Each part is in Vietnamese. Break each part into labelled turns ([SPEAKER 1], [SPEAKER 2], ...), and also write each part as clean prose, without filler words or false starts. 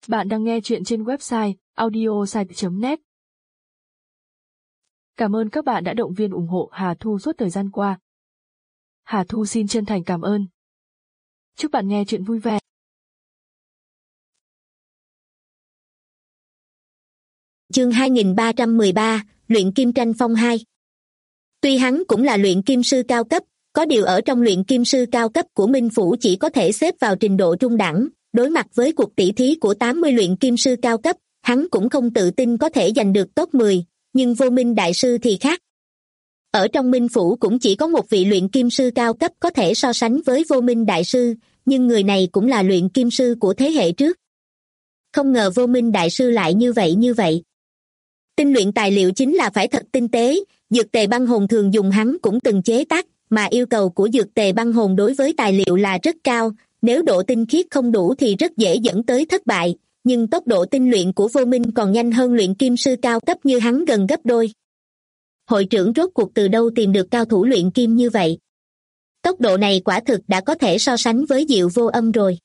[SPEAKER 1] Bạn đang nghe chuyện trên website audiosite.net. Cảm ơn các bạn đã động viên ủng hộ Hà Thu suốt thời gian qua. Hà Thu xin chân thành cảm ơn. Chúc bạn nghe chuyện vui vẻ.
[SPEAKER 2] Chương 2313, Luyện Kim Tranh Phong 2. Tuy hắn cũng là luyện kim sư cao cấp, có điều ở trong luyện kim sư cao cấp của Minh Phủ chỉ có thể xếp vào trình độ trung đẳng, đối mặt với cuộc tỷ thí của 80 luyện kim sư cao cấp, hắn cũng không tự tin có thể giành được top 10, nhưng Vô Minh Đại Sư thì khác. Ở trong Minh Phủ cũng chỉ có một vị luyện kim sư cao cấp có thể so sánh với Vô Minh Đại Sư, nhưng người này cũng là luyện kim sư của thế hệ trước. Không ngờ Vô Minh Đại Sư lại như vậy. Tinh luyện tài liệu chính là phải thật tinh tế, dược tề băng hồn thường dùng hắn cũng từng chế tác, mà yêu cầu của dược tề băng hồn đối với tài liệu là rất cao, nếu độ tinh khiết không đủ thì rất dễ dẫn tới thất bại, nhưng tốc độ tinh luyện của Vô Minh còn nhanh hơn luyện kim sư cao cấp như hắn gần gấp đôi. Hội trưởng rốt cuộc từ đâu tìm được cao thủ luyện kim như vậy? Tốc độ này quả thực đã có thể so sánh với Diệu Vô Âm rồi.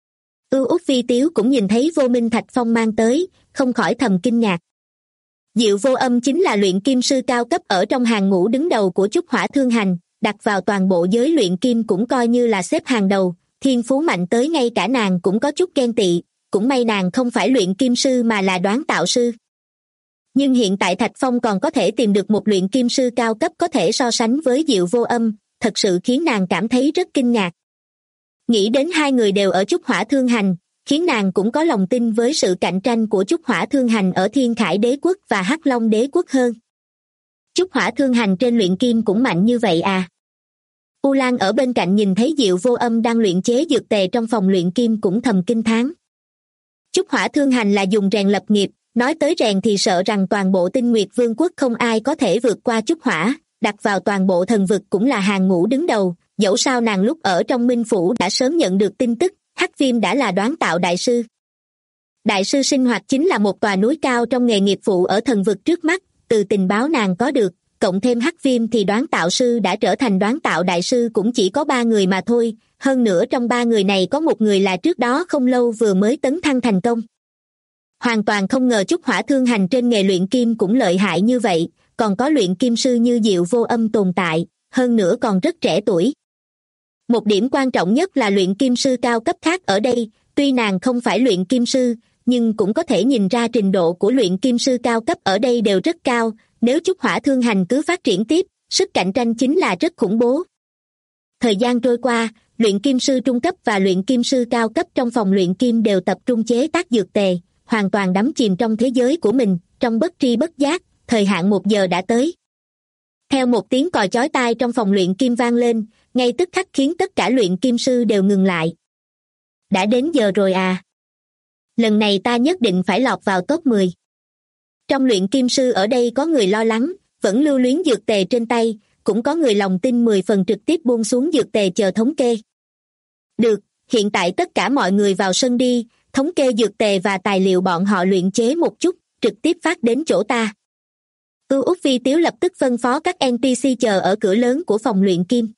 [SPEAKER 2] Út Phi Tiếu cũng nhìn thấy Vô Minh Thạch Phong mang tới, không khỏi thầm kinh ngạc. Diệu Vô Âm chính là luyện kim sư cao cấp ở trong hàng ngũ đứng đầu của Trúc Hỏa Thương Hành, đặt vào toàn bộ giới luyện kim cũng coi như là xếp hàng đầu, thiên phú mạnh tới ngay cả nàng cũng có chút ghen tị, cũng may nàng không phải luyện kim sư mà là đoán tạo sư. Nhưng hiện tại Thạch Phong còn có thể tìm được một luyện kim sư cao cấp có thể so sánh với Diệu Vô Âm, thật sự khiến nàng cảm thấy rất kinh ngạc. Nghĩ đến hai người đều ở Trúc Hỏa Thương Hành, khiến nàng cũng có lòng tin với sự cạnh tranh của Trúc Hỏa Thương Hành ở Thiên Khải Đế Quốc và Hắc Long Đế Quốc hơn. Trúc Hỏa Thương Hành trên luyện kim cũng mạnh như vậy à? U Lan ở bên cạnh nhìn thấy Diệu Vô Âm đang luyện chế dược tề trong phòng luyện kim cũng thầm kinh thán. Trúc Hỏa Thương Hành là dùng rèn lập nghiệp, nói tới rèn thì sợ rằng toàn bộ Tinh Nguyệt Vương quốc không ai có thể vượt qua Trúc Hỏa, đặt vào toàn bộ thần vực cũng là hàng ngũ đứng đầu, dẫu sao nàng lúc ở trong Minh Phủ đã sớm nhận được tin tức, Hắc Viêm đã là đoán tạo đại sư. Đại sư sinh hoạt chính là một tòa núi cao trong nghề nghiệp vụ ở thần vực trước mắt, từ tình báo nàng có được, cộng thêm Hắc Viêm thì đoán tạo sư đã trở thành đoán tạo đại sư cũng chỉ có 3 người mà thôi, hơn nữa trong 3 người này có một người là trước đó không lâu vừa mới tấn thăng thành công. Hoàn toàn không ngờ Trúc Hỏa Thương Hành trên nghề luyện kim cũng lợi hại như vậy, còn có luyện kim sư như Diệu Vô Âm tồn tại, hơn nữa còn rất trẻ tuổi. Một điểm quan trọng nhất là luyện kim sư cao cấp khác ở đây, tuy nàng không phải luyện kim sư, nhưng cũng có thể nhìn ra trình độ của luyện kim sư cao cấp ở đây đều rất cao, nếu Trúc Hỏa Thương Hành cứ phát triển tiếp, sức cạnh tranh chính là rất khủng bố. Thời gian trôi qua, luyện kim sư trung cấp và luyện kim sư cao cấp trong phòng luyện kim đều tập trung chế tác dược tề, hoàn toàn đắm chìm trong thế giới của mình, trong bất tri bất giác, thời hạn 1 giờ đã tới. Theo một tiếng còi chói tai trong phòng luyện kim vang lên, ngay tức khắc khiến tất cả luyện kim sư đều ngừng lại. Đã đến giờ rồi à? Lần này ta nhất định phải lọt vào top 10. Trong luyện kim sư ở đây có người lo lắng, vẫn lưu luyến dược tề trên tay, cũng có người lòng tin 10 phần trực tiếp buông xuống dược tề chờ thống kê. Được, hiện tại tất cả mọi người vào sân đi, thống kê dược tề và tài liệu bọn họ luyện chế một chút, trực tiếp phát đến chỗ ta. Út Phi Tiếu lập tức phân phó các NPC chờ ở cửa lớn của phòng luyện kim.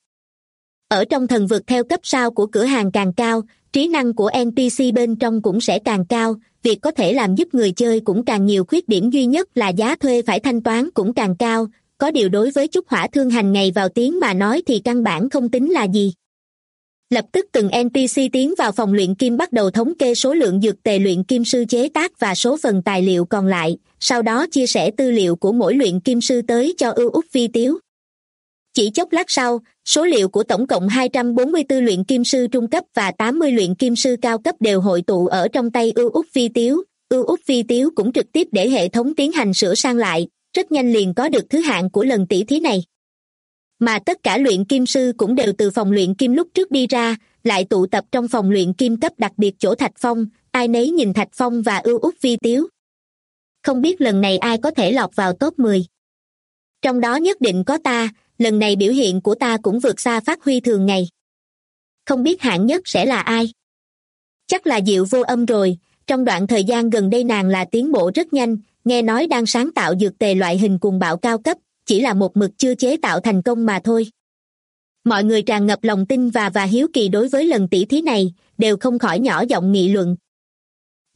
[SPEAKER 2] Ở trong thần vực theo cấp sao của cửa hàng càng cao, trí năng của NPC bên trong cũng sẽ càng cao, việc có thể làm giúp người chơi cũng càng nhiều, khuyết điểm duy nhất là giá thuê phải thanh toán cũng càng cao, có điều đối với Trúc Hỏa Thương Hành ngày vào tiếng mà nói thì căn bản không tính là gì. Lập tức từng NPC tiến vào phòng luyện kim bắt đầu thống kê số lượng dược tề luyện kim sư chế tác và số phần tài liệu còn lại, sau đó chia sẻ tư liệu của mỗi luyện kim sư tới cho Út Phi Tiếu. Chỉ chốc lát sau, số liệu của tổng cộng 244 luyện kim sư trung cấp và 80 luyện kim sư cao cấp đều hội tụ ở trong tay Út Phi Tiếu. Út Phi Tiếu cũng trực tiếp để hệ thống tiến hành sửa sang lại, rất nhanh liền có được thứ hạng của lần tỷ thí này. Mà tất cả luyện kim sư cũng đều từ phòng luyện kim lúc trước đi ra, lại tụ tập trong phòng luyện kim cấp đặc biệt chỗ Thạch Phong, ai nấy nhìn Thạch Phong và Út Phi Tiếu. Không biết lần này ai có thể lọt vào top 10. Trong đó nhất định có ta, lần này biểu hiện của ta cũng vượt xa phát huy thường ngày. Không biết hạng nhất sẽ là ai? Chắc là Diệu Vô Âm rồi, trong đoạn thời gian gần đây nàng là tiến bộ rất nhanh, nghe nói đang sáng tạo dược tề loại hình cuồng bạo cao cấp, chỉ là một mực chưa chế tạo thành công mà thôi. Mọi người tràn ngập lòng tin và hiếu kỳ đối với lần tỷ thí này, đều không khỏi nhỏ giọng nghị luận.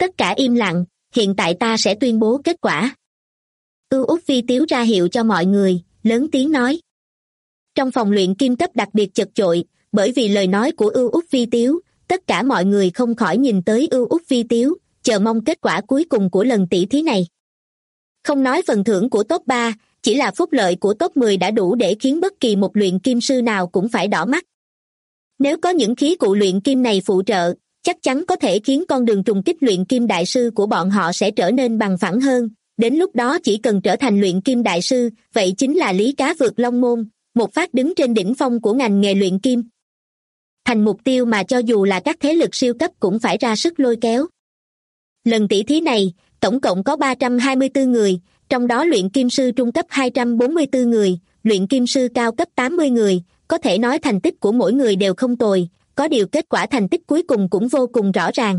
[SPEAKER 2] Tất cả im lặng, hiện tại ta sẽ tuyên bố kết quả. Ưu Úc Vi Tiếu ra hiệu cho mọi người, lớn tiếng nói. Trong phòng luyện kim cấp đặc biệt chật chội, bởi vì lời nói của Ưu Úc Vi Tiếu, tất cả mọi người không khỏi nhìn tới Ưu Úc Vi Tiếu, chờ mong kết quả cuối cùng của lần tỷ thí này. Không nói phần thưởng của top 3, chỉ là phúc lợi của top 10 đã đủ để khiến bất kỳ một luyện kim sư nào cũng phải đỏ mắt. Nếu có những khí cụ luyện kim này phụ trợ, chắc chắn có thể khiến con đường trùng kích luyện kim đại sư của bọn họ sẽ trở nên bằng phẳng hơn. Đến lúc đó chỉ cần trở thành luyện kim đại sư, vậy chính là lý cá vượt long môn, một phát đứng trên đỉnh phong của ngành nghề luyện kim. Thành mục tiêu mà cho dù là các thế lực siêu cấp cũng phải ra sức lôi kéo. Lần tỷ thí này, tổng cộng có 324 người, trong đó luyện kim sư trung cấp 244 người, luyện kim sư cao cấp 80 người, có thể nói thành tích của mỗi người đều không tồi, có điều kết quả thành tích cuối cùng cũng vô cùng rõ ràng.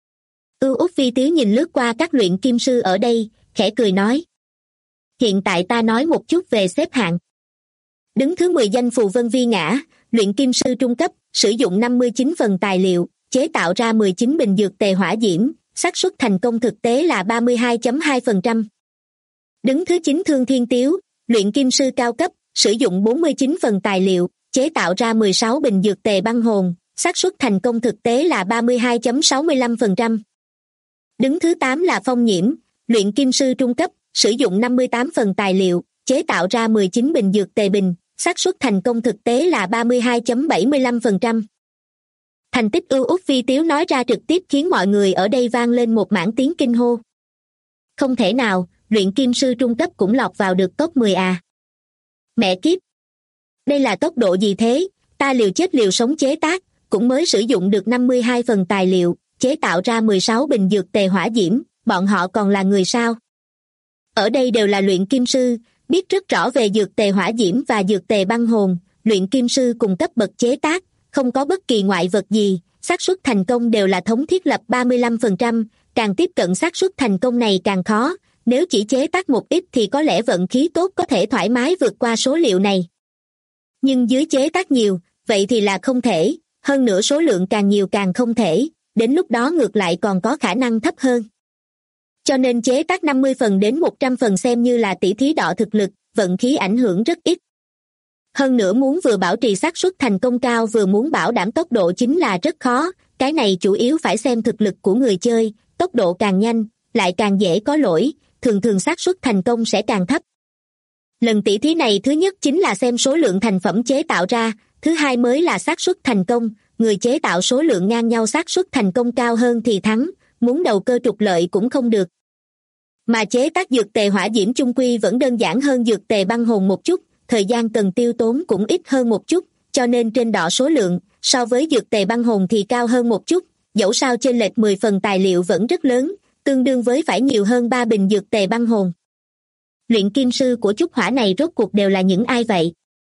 [SPEAKER 2] Ưu Úc Vi Tiếu nhìn lướt qua các luyện kim sư ở đây, khẽ cười nói. Hiện tại ta nói một chút về xếp hạng. Đứng thứ 10 danh Phù Vân Vi Ngã, luyện kim sư trung cấp, sử dụng 59 phần tài liệu, chế tạo ra 19 bình dược tề hỏa diễm, xác suất thành công thực tế là 32.2%. Đứng thứ 9 Thương Thiên Tiếu, luyện kim sư cao cấp, sử dụng 49 phần tài liệu, chế tạo ra 16 bình dược tề băng hồn, xác suất thành công thực tế là 32.65%. Đứng thứ 8 là Phong Nhiễm, luyện kim sư trung cấp, sử dụng 58 phần tài liệu, chế tạo ra 19 bình dược tề bình, xác suất thành công thực tế là 32.75%. Thành tích Ưu Úc Vi Tiếu nói ra trực tiếp khiến mọi người ở đây vang lên một mảng tiếng kinh hô. Không thể nào, luyện kim sư trung cấp cũng lọt vào được top 10 à. Mẹ kiếp! Đây là tốc độ gì thế, ta liều chết liều sống chế tác, cũng mới sử dụng được 52 phần tài liệu, chế tạo ra 16 bình dược tề hỏa diễm, bọn họ còn là người sao? Ở đây đều là luyện kim sư, biết rất rõ về dược tề hỏa diễm và dược tề băng hồn, luyện kim sư cùng cấp bậc chế tác, không có bất kỳ ngoại vật gì, xác suất thành công đều là thống thiết lập 35%, càng tiếp cận xác suất thành công này càng khó, nếu chỉ chế tác một ít thì có lẽ vận khí tốt có thể thoải mái vượt qua số liệu này. Nhưng dưới chế tác nhiều, vậy thì là không thể, hơn nữa số lượng càng nhiều càng không thể, đến lúc đó ngược lại còn có khả năng thấp hơn. Cho nên chế tác 50 phần đến 100 phần xem như là tỷ thí đọ thực lực, vận khí ảnh hưởng rất ít. Hơn nữa muốn vừa bảo trì xác suất thành công cao vừa muốn bảo đảm tốc độ chính là rất khó, cái này chủ yếu phải xem thực lực của người chơi, tốc độ càng nhanh, lại càng dễ có lỗi, thường thường xác suất thành công sẽ càng thấp. Lần tỷ thí này thứ nhất chính là xem số lượng thành phẩm chế tạo ra, thứ hai mới là xác suất thành công, người chế tạo số lượng ngang nhau xác suất thành công cao hơn thì thắng, muốn đầu cơ trục lợi cũng không được. Mà chế tác dược tề hỏa diễm chung quy vẫn đơn giản hơn dược tề băng hồn một chút, thời gian cần tiêu tốn cũng ít hơn một chút, cho nên trên đọ số lượng, so với dược tề băng hồn thì cao hơn một chút, dẫu sao chênh lệch 10 phần tài liệu vẫn rất lớn, tương đương với phải nhiều hơn 3 bình dược tề băng hồn. Luyện kim sư của Trúc Hỏa này rốt cuộc đều là những ai vậy?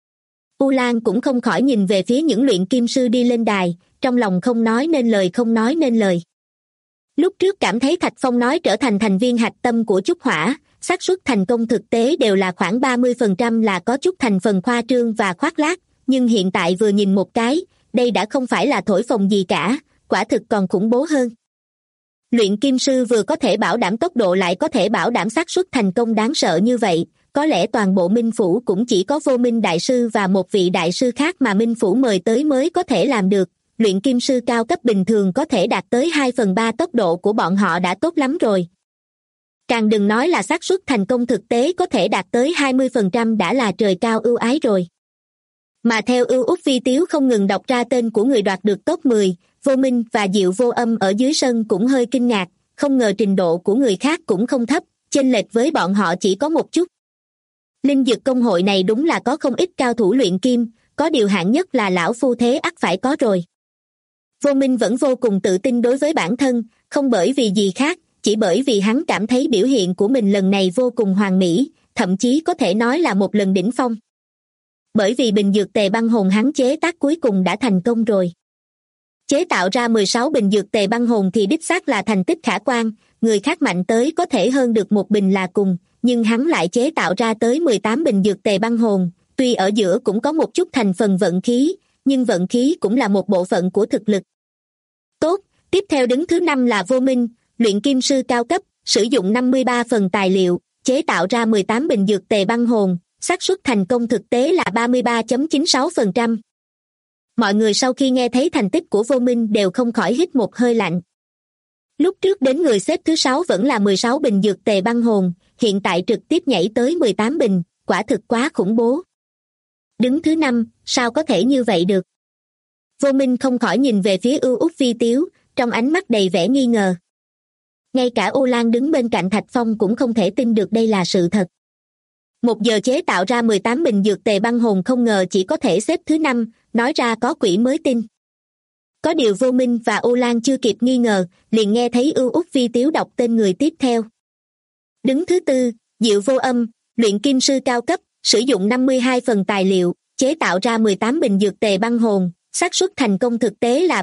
[SPEAKER 2] U Lan cũng không khỏi nhìn về phía những luyện kim sư đi lên đài, trong lòng không nói nên lời. Lúc trước cảm thấy Thạch Phong nói trở thành thành viên hạch tâm của Trúc Hỏa, xác suất thành công thực tế đều là khoảng 30% là có chút thành phần khoa trương và khoác lác, nhưng hiện tại vừa nhìn một cái, đây đã không phải là thổi phồng gì cả, quả thực còn khủng bố hơn. Luyện kim sư vừa có thể bảo đảm tốc độ lại có thể bảo đảm xác suất thành công đáng sợ như vậy, có lẽ toàn bộ Minh Phủ cũng chỉ có Vô Minh đại sư và một vị đại sư khác mà Minh Phủ mời tới mới có thể làm được. Luyện kim sư cao cấp bình thường có thể đạt tới 2/3 tốc độ của bọn họ đã tốt lắm rồi. Càng đừng nói là xác suất thành công thực tế có thể đạt tới 20% đã là trời cao ưu ái rồi. Mà theo Ưu Úc Vi Tiếu không ngừng đọc ra tên của người đoạt được top 10, Vô Minh và Diệu Vô Âm ở dưới sân cũng hơi kinh ngạc, không ngờ trình độ của người khác cũng không thấp, chênh lệch với bọn họ chỉ có một chút. Linh dược công hội này đúng là có không ít cao thủ luyện kim, có điều hạng nhất là lão phu thế ắt phải có rồi. Vô Minh vẫn vô cùng tự tin đối với bản thân, không bởi vì gì khác, chỉ bởi vì hắn cảm thấy biểu hiện của mình lần này vô cùng hoàn mỹ, thậm chí có thể nói là một lần đỉnh phong. Bởi vì bình dược tề băng hồn hắn chế tác cuối cùng đã thành công rồi. Chế tạo ra 16 bình dược tề băng hồn thì đích xác là thành tích khả quan, người khác mạnh tới có thể hơn được một bình là cùng, nhưng hắn lại chế tạo ra tới 18 bình dược tề băng hồn, tuy ở giữa cũng có một chút thành phần vận khí, nhưng vận khí cũng là một bộ phận của thực lực. Tốt, tiếp theo đứng thứ 5 là Vô Minh. luyện kim sư cao cấp, sử dụng 53 phần tài liệu, chế tạo ra 18 bình dược tề băng hồn, xác suất thành công thực tế là 33.96%. Mọi người sau khi nghe thấy thành tích của Vô Minh đều không khỏi hít một hơi lạnh. Lúc trước đến người xếp thứ 6 vẫn là 16 bình dược tề băng hồn, hiện tại trực tiếp nhảy tới 18 bình, quả thực quá khủng bố. Đứng thứ 5, sao có thể như vậy được? Vô Minh không khỏi nhìn về phía Ưu Úc Vi Tiếu, trong ánh mắt đầy vẻ nghi ngờ. Ngay cả Ô Lan đứng bên cạnh Thạch Phong cũng không thể tin được đây là sự thật. 1 giờ chế tạo ra 18 bình dược tề băng hồn không ngờ chỉ có thể xếp thứ 5, nói ra có quỷ mới tin. Có điều Vô Minh và Ô Lan chưa kịp nghi ngờ, liền nghe thấy Ưu Úc Vi Tiếu đọc tên người tiếp theo. Đứng thứ 4, Diệu Vô Âm, luyện kim sư cao cấp, sử dụng 52 phần tài liệu, chế tạo ra 18 bình dược tề băng hồn, xác suất thành công thực tế là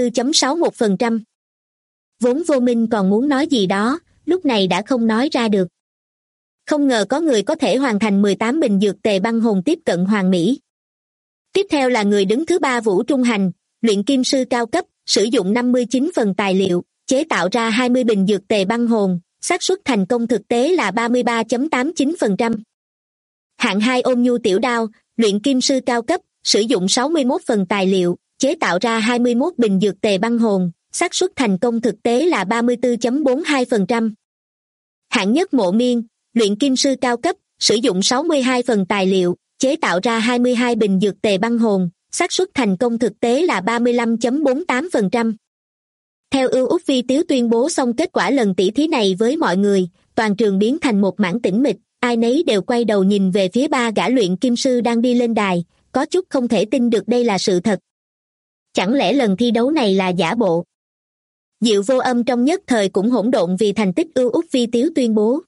[SPEAKER 2] 34.61%. Vốn Vô Minh còn muốn nói gì đó, lúc này đã không nói ra được. Không ngờ có người có thể hoàn thành 18 bình dược tề băng hồn tiếp cận hoàn mỹ. Tiếp theo là người đứng thứ 3 Vũ Trung Hành, luyện kim sư cao cấp, sử dụng 59 phần tài liệu, chế tạo ra 20 bình dược tề băng hồn, xác suất thành công thực tế là 33.89%. Hạng 2 Ôn Nhu Tiểu Đao, luyện kim sư cao cấp, sử dụng 61 phần tài liệu, chế tạo ra 21 bình dược tề băng hồn, xác suất thành công thực tế là 34.42%. Hạng nhất Mộ Miên, luyện kim sư cao cấp, sử dụng 62 phần tài liệu, chế tạo ra 22 bình dược tề băng hồn, xác suất thành công thực tế là 35.48%. Theo Ưu Úc Vi Tiếu tuyên bố xong kết quả lần tỉ thí này với mọi người, toàn trường biến thành một mảng tĩnh mịch, ai nấy đều quay đầu nhìn về phía 3 gã luyện kim sư đang đi lên đài, có chút không thể tin được đây là sự thật. Chẳng lẽ lần thi đấu này là giả bộ? Diệu Vô Âm trong nhất thời cũng hỗn độn vì thành tích Ưu Úc Vi Tiếu tuyên bố.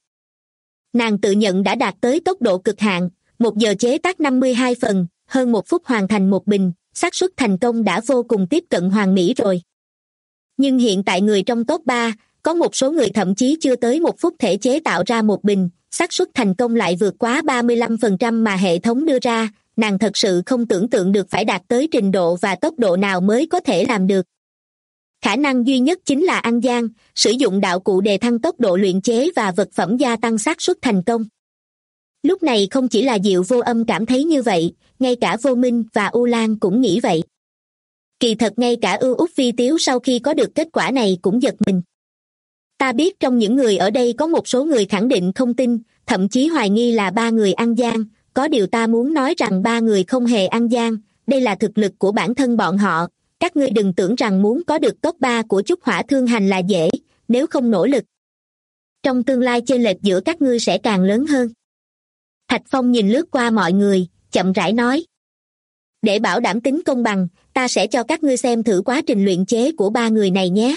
[SPEAKER 2] Nàng tự nhận đã đạt tới tốc độ cực hạn, 1 giờ chế tác 52 phần, hơn 1 phút hoàn thành 1 bình, xác suất thành công đã vô cùng tiếp cận hoàn mỹ rồi. Nhưng hiện tại người trong top 3, có một số người thậm chí chưa tới 1 phút thể chế tạo ra 1 bình, xác suất thành công lại vượt quá 35% mà hệ thống đưa ra, nàng thật sự không tưởng tượng được phải đạt tới trình độ và tốc độ nào mới có thể làm được. Khả năng duy nhất chính là ăn gian, sử dụng đạo cụ đề thăng tốc độ luyện chế và vật phẩm gia tăng xác suất thành công. Lúc này không chỉ là Diệu Vô Âm cảm thấy như vậy, ngay cả Vô Minh và U Lan cũng nghĩ vậy. Kỳ thật ngay cả Ưu Úc Vi Tiếu sau khi có được kết quả này cũng giật mình. Ta biết trong những người ở đây có một số người khẳng định không tin, thậm chí hoài nghi là 3 người ăn gian, có điều ta muốn nói rằng 3 người không hề ăn gian, đây là thực lực của bản thân bọn họ. Các ngươi đừng tưởng rằng muốn có được top 3 của Trúc Hỏa Thương Hành là dễ, nếu không nỗ lực. Trong tương lai chênh lệch giữa các ngươi sẽ càng lớn hơn. Thạch Phong nhìn lướt qua mọi người, chậm rãi nói. Để bảo đảm tính công bằng, ta sẽ cho các ngươi xem thử quá trình luyện chế của 3 người này nhé.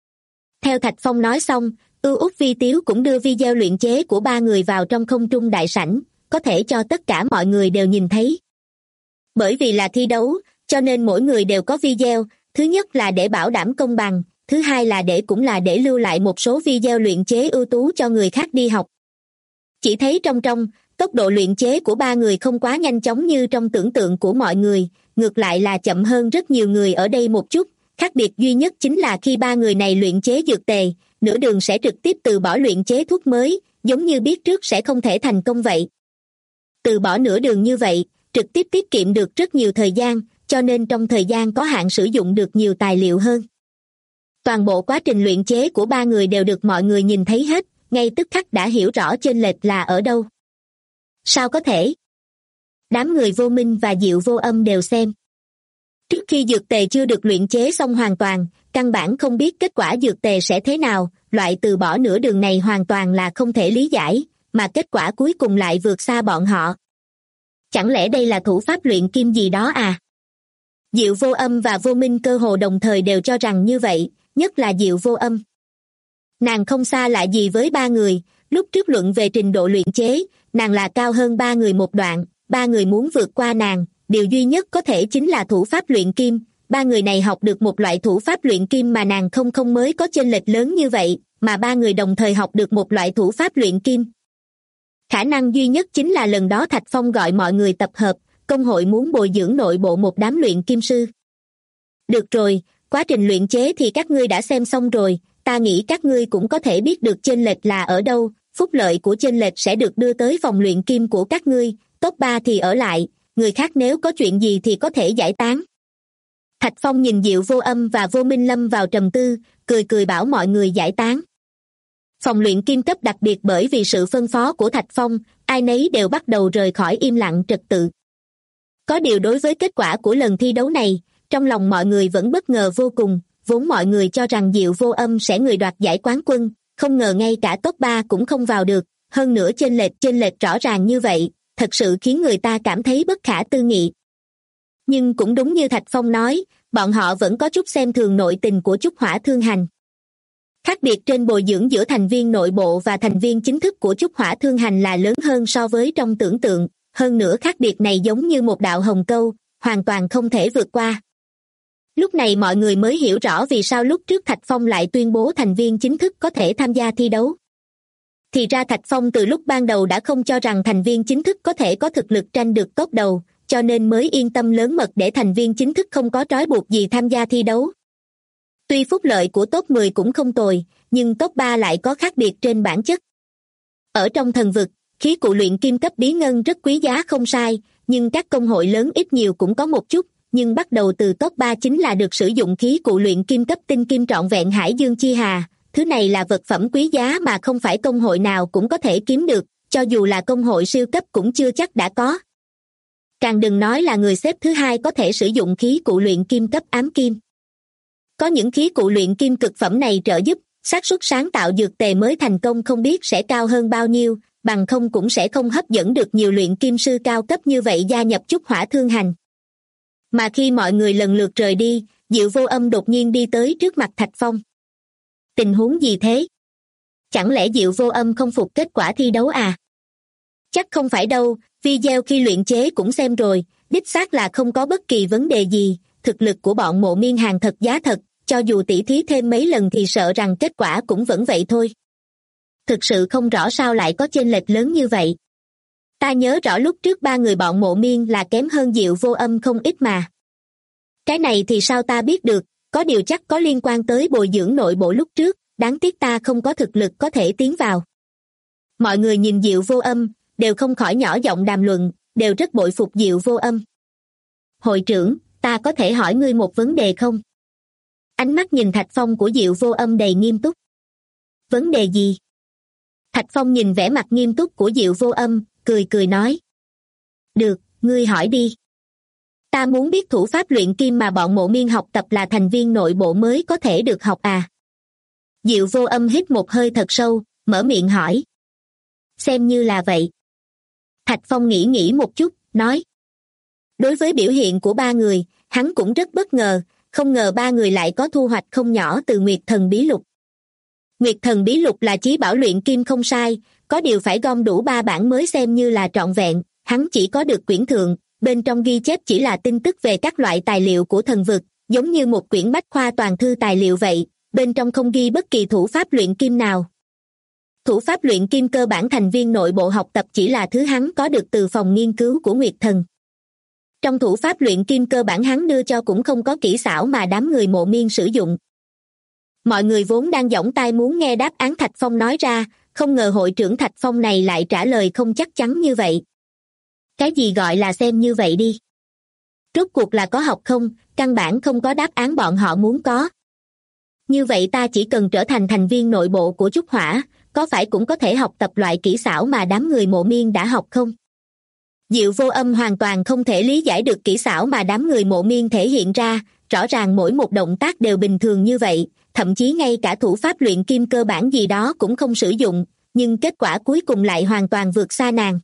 [SPEAKER 2] Theo Thạch Phong nói xong, Ưu Úc Vi Tiếu cũng đưa video luyện chế của 3 người vào trong không trung đại sảnh, có thể cho tất cả mọi người đều nhìn thấy. Bởi vì là thi đấu, cho nên mỗi người đều có video, thứ nhất là để bảo đảm công bằng, thứ hai là để lưu lại một số video luyện chế ưu tú cho người khác đi học. Chỉ thấy trong tốc độ luyện chế của 3 người không quá nhanh chóng như trong tưởng tượng của mọi người, ngược lại là chậm hơn rất nhiều người ở đây một chút, khác biệt duy nhất chính là khi 3 người này luyện chế dược tề, nửa đường sẽ trực tiếp từ bỏ luyện chế thuốc mới, giống như biết trước sẽ không thể thành công vậy. Từ bỏ nửa đường như vậy, trực tiếp tiết kiệm được rất nhiều thời gian, cho nên trong thời gian có hạn sử dụng được nhiều tài liệu hơn. Toàn bộ quá trình luyện chế của 3 người đều được mọi người nhìn thấy hết, ngay tức khắc đã hiểu rõ chênh lệch là ở đâu. Sao có thể? Đám người Vô Minh và Diệu Vô Âm đều xem. Trước khi dược tề chưa được luyện chế xong hoàn toàn, căn bản không biết kết quả dược tề sẽ thế nào, loại từ bỏ nửa đường này hoàn toàn là không thể lý giải, mà kết quả cuối cùng lại vượt xa bọn họ. Chẳng lẽ đây là thủ pháp luyện kim gì đó à? Diệu Vô Âm và Vô Minh cơ hồ đồng thời đều cho rằng như vậy, nhất là Diệu Vô Âm. Nàng không xa lạ gì với 3 người, lúc trước luận về trình độ luyện chế, nàng là cao hơn 3 người một đoạn, 3 người muốn vượt qua nàng, điều duy nhất có thể chính là thủ pháp luyện kim. 3 người này học được một loại thủ pháp luyện kim mà nàng không mới có chênh lệch lớn như vậy, mà 3 người đồng thời học được một loại thủ pháp luyện kim. Khả năng duy nhất chính là lần đó Thạch Phong gọi mọi người tập hợp, công hội muốn bồi dưỡng nội bộ một đám luyện kim sư. Được rồi, quá trình luyện chế thì các ngươi đã xem xong rồi, ta nghĩ các ngươi cũng có thể biết được chênh lệch là ở đâu, phúc lợi của chênh lệch sẽ được đưa tới phòng luyện kim của các ngươi, top 3 thì ở lại, người khác nếu có chuyện gì thì có thể giải tán. Thạch Phong nhìn Diệu Vô Âm và Vô Minh lâm vào trầm tư, cười cười bảo mọi người giải tán. Phòng luyện kim cấp đặc biệt bởi vì sự phân phó của Thạch Phong, ai nấy đều bắt đầu rời khỏi im lặng trật tự. Có điều đối với kết quả của lần thi đấu này, trong lòng mọi người vẫn bất ngờ vô cùng, vốn mọi người cho rằng Diệu Vô Âm sẽ người đoạt giải quán quân, không ngờ ngay cả top 3 cũng không vào được, hơn nữa chênh lệch rõ ràng như vậy, thật sự khiến người ta cảm thấy bất khả tư nghị. Nhưng cũng đúng như Thạch Phong nói, bọn họ vẫn có chút xem thường nội tình của Trúc Hỏa Thương Hành. Khác biệt trên bồi dưỡng giữa thành viên nội bộ và thành viên chính thức của Trúc Hỏa Thương Hành là lớn hơn so với trong tưởng tượng, hơn nữa khác biệt này giống như một đạo hồng câu, hoàn toàn không thể vượt qua. Lúc này mọi người mới hiểu rõ vì sao lúc trước Thạch Phong lại tuyên bố thành viên chính thức có thể tham gia thi đấu. Thì ra Thạch Phong từ lúc ban đầu đã không cho rằng thành viên chính thức có thể có thực lực tranh được top đầu, cho nên mới yên tâm lớn mật để thành viên chính thức không có trói buộc gì tham gia thi đấu. Tuy phúc lợi của top 10 cũng không tồi, nhưng top 3 lại có khác biệt trên bản chất. Ở trong thần vực, khí cụ luyện kim cấp bí ngân rất quý giá không sai, nhưng các công hội lớn ít nhiều cũng có một chút, nhưng bắt đầu từ top 3 chính là được sử dụng khí cụ luyện kim cấp tinh kim trọn vẹn Hải Dương Chi Hà. Thứ này là vật phẩm quý giá mà không phải công hội nào cũng có thể kiếm được, cho dù là công hội siêu cấp cũng chưa chắc đã có. Càng đừng nói là người xếp thứ hai có thể sử dụng khí cụ luyện kim cấp ám kim. Có những khí cụ luyện kim cực phẩm này trợ giúp, xác suất sáng tạo dược tề mới thành công không biết sẽ cao hơn bao nhiêu, bằng không cũng sẽ không hấp dẫn được nhiều luyện kim sư cao cấp như vậy gia nhập Trúc Hỏa Thương Hành. Mà khi mọi người lần lượt rời đi, Diệu Vô Âm đột nhiên đi tới trước mặt Thạch Phong. Tình huống gì thế? Chẳng lẽ Diệu Vô Âm không phục kết quả thi đấu à? Chắc không phải đâu, video khi luyện chế cũng xem rồi, đích xác là không có bất kỳ vấn đề gì, thực lực của bọn Mộ Miên hàng thật giá thật, cho dù tỉ thí thêm mấy lần thì sợ rằng kết quả cũng vẫn vậy thôi. Thực sự không rõ sao lại có chênh lệch lớn như vậy. Ta nhớ rõ lúc trước 3 người bọn Mộ Miên là kém hơn Diệu Vô Âm không ít mà. Cái này thì sao ta biết được, có điều chắc có liên quan tới bồi dưỡng nội bộ lúc trước, đáng tiếc ta không có thực lực có thể tiến vào. Mọi người nhìn Diệu Vô Âm, đều không khỏi nhỏ giọng đàm luận, đều rất bội phục Diệu Vô Âm. Hội trưởng, ta có thể hỏi ngươi một vấn đề không? Ánh mắt nhìn Thạch Phong của Diệu Vô Âm đầy nghiêm túc. Vấn đề gì? Thạch Phong nhìn vẻ mặt nghiêm túc của Diệu Vô Âm, cười cười nói. Được, ngươi hỏi đi. Ta muốn biết thủ pháp luyện kim mà bọn Mộ Miên học tập là thành viên nội bộ mới có thể được học à? Diệu Vô Âm hít một hơi thật sâu, mở miệng hỏi. Xem như là vậy. Thạch Phong nghĩ một chút, nói. Đối với biểu hiện của 3 người, hắn cũng rất bất ngờ, không ngờ 3 người lại có thu hoạch không nhỏ từ Nguyệt Thần Bí Lục. Nguyệt Thần Bí Lục là chí bảo luyện kim không sai, có điều phải gom đủ 3 bản mới xem như là trọn vẹn, hắn chỉ có được quyển thượng, bên trong ghi chép chỉ là tin tức về các loại tài liệu của thần vực, giống như một quyển bách khoa toàn thư tài liệu vậy, bên trong không ghi bất kỳ thủ pháp luyện kim nào. Thủ pháp luyện kim cơ bản thành viên nội bộ học tập chỉ là thứ hắn có được từ phòng nghiên cứu của Nguyệt Thần. Trong thủ pháp luyện kim cơ bản hắn đưa cho cũng không có kỹ xảo mà đám người Mộ Miên sử dụng. Mọi người vốn đang giỏng tai muốn nghe đáp án Thạch Phong nói ra, không ngờ hội trưởng Thạch Phong này lại trả lời không chắc chắn như vậy. Cái gì gọi là xem như vậy đi? Rốt cuộc là có học không, căn bản không có đáp án bọn họ muốn có. Như vậy ta chỉ cần trở thành thành viên nội bộ của Trúc Hỏa, có phải cũng có thể học tập loại kỹ xảo mà đám người Mộ Miên đã học không? Diệu Vô Âm hoàn toàn không thể lý giải được kỹ xảo mà đám người Mộ Miên thể hiện ra, rõ ràng mỗi một động tác đều bình thường như vậy, thậm chí ngay cả thủ pháp luyện kim cơ bản gì đó cũng không sử dụng, nhưng kết quả cuối cùng lại hoàn toàn vượt xa nàng.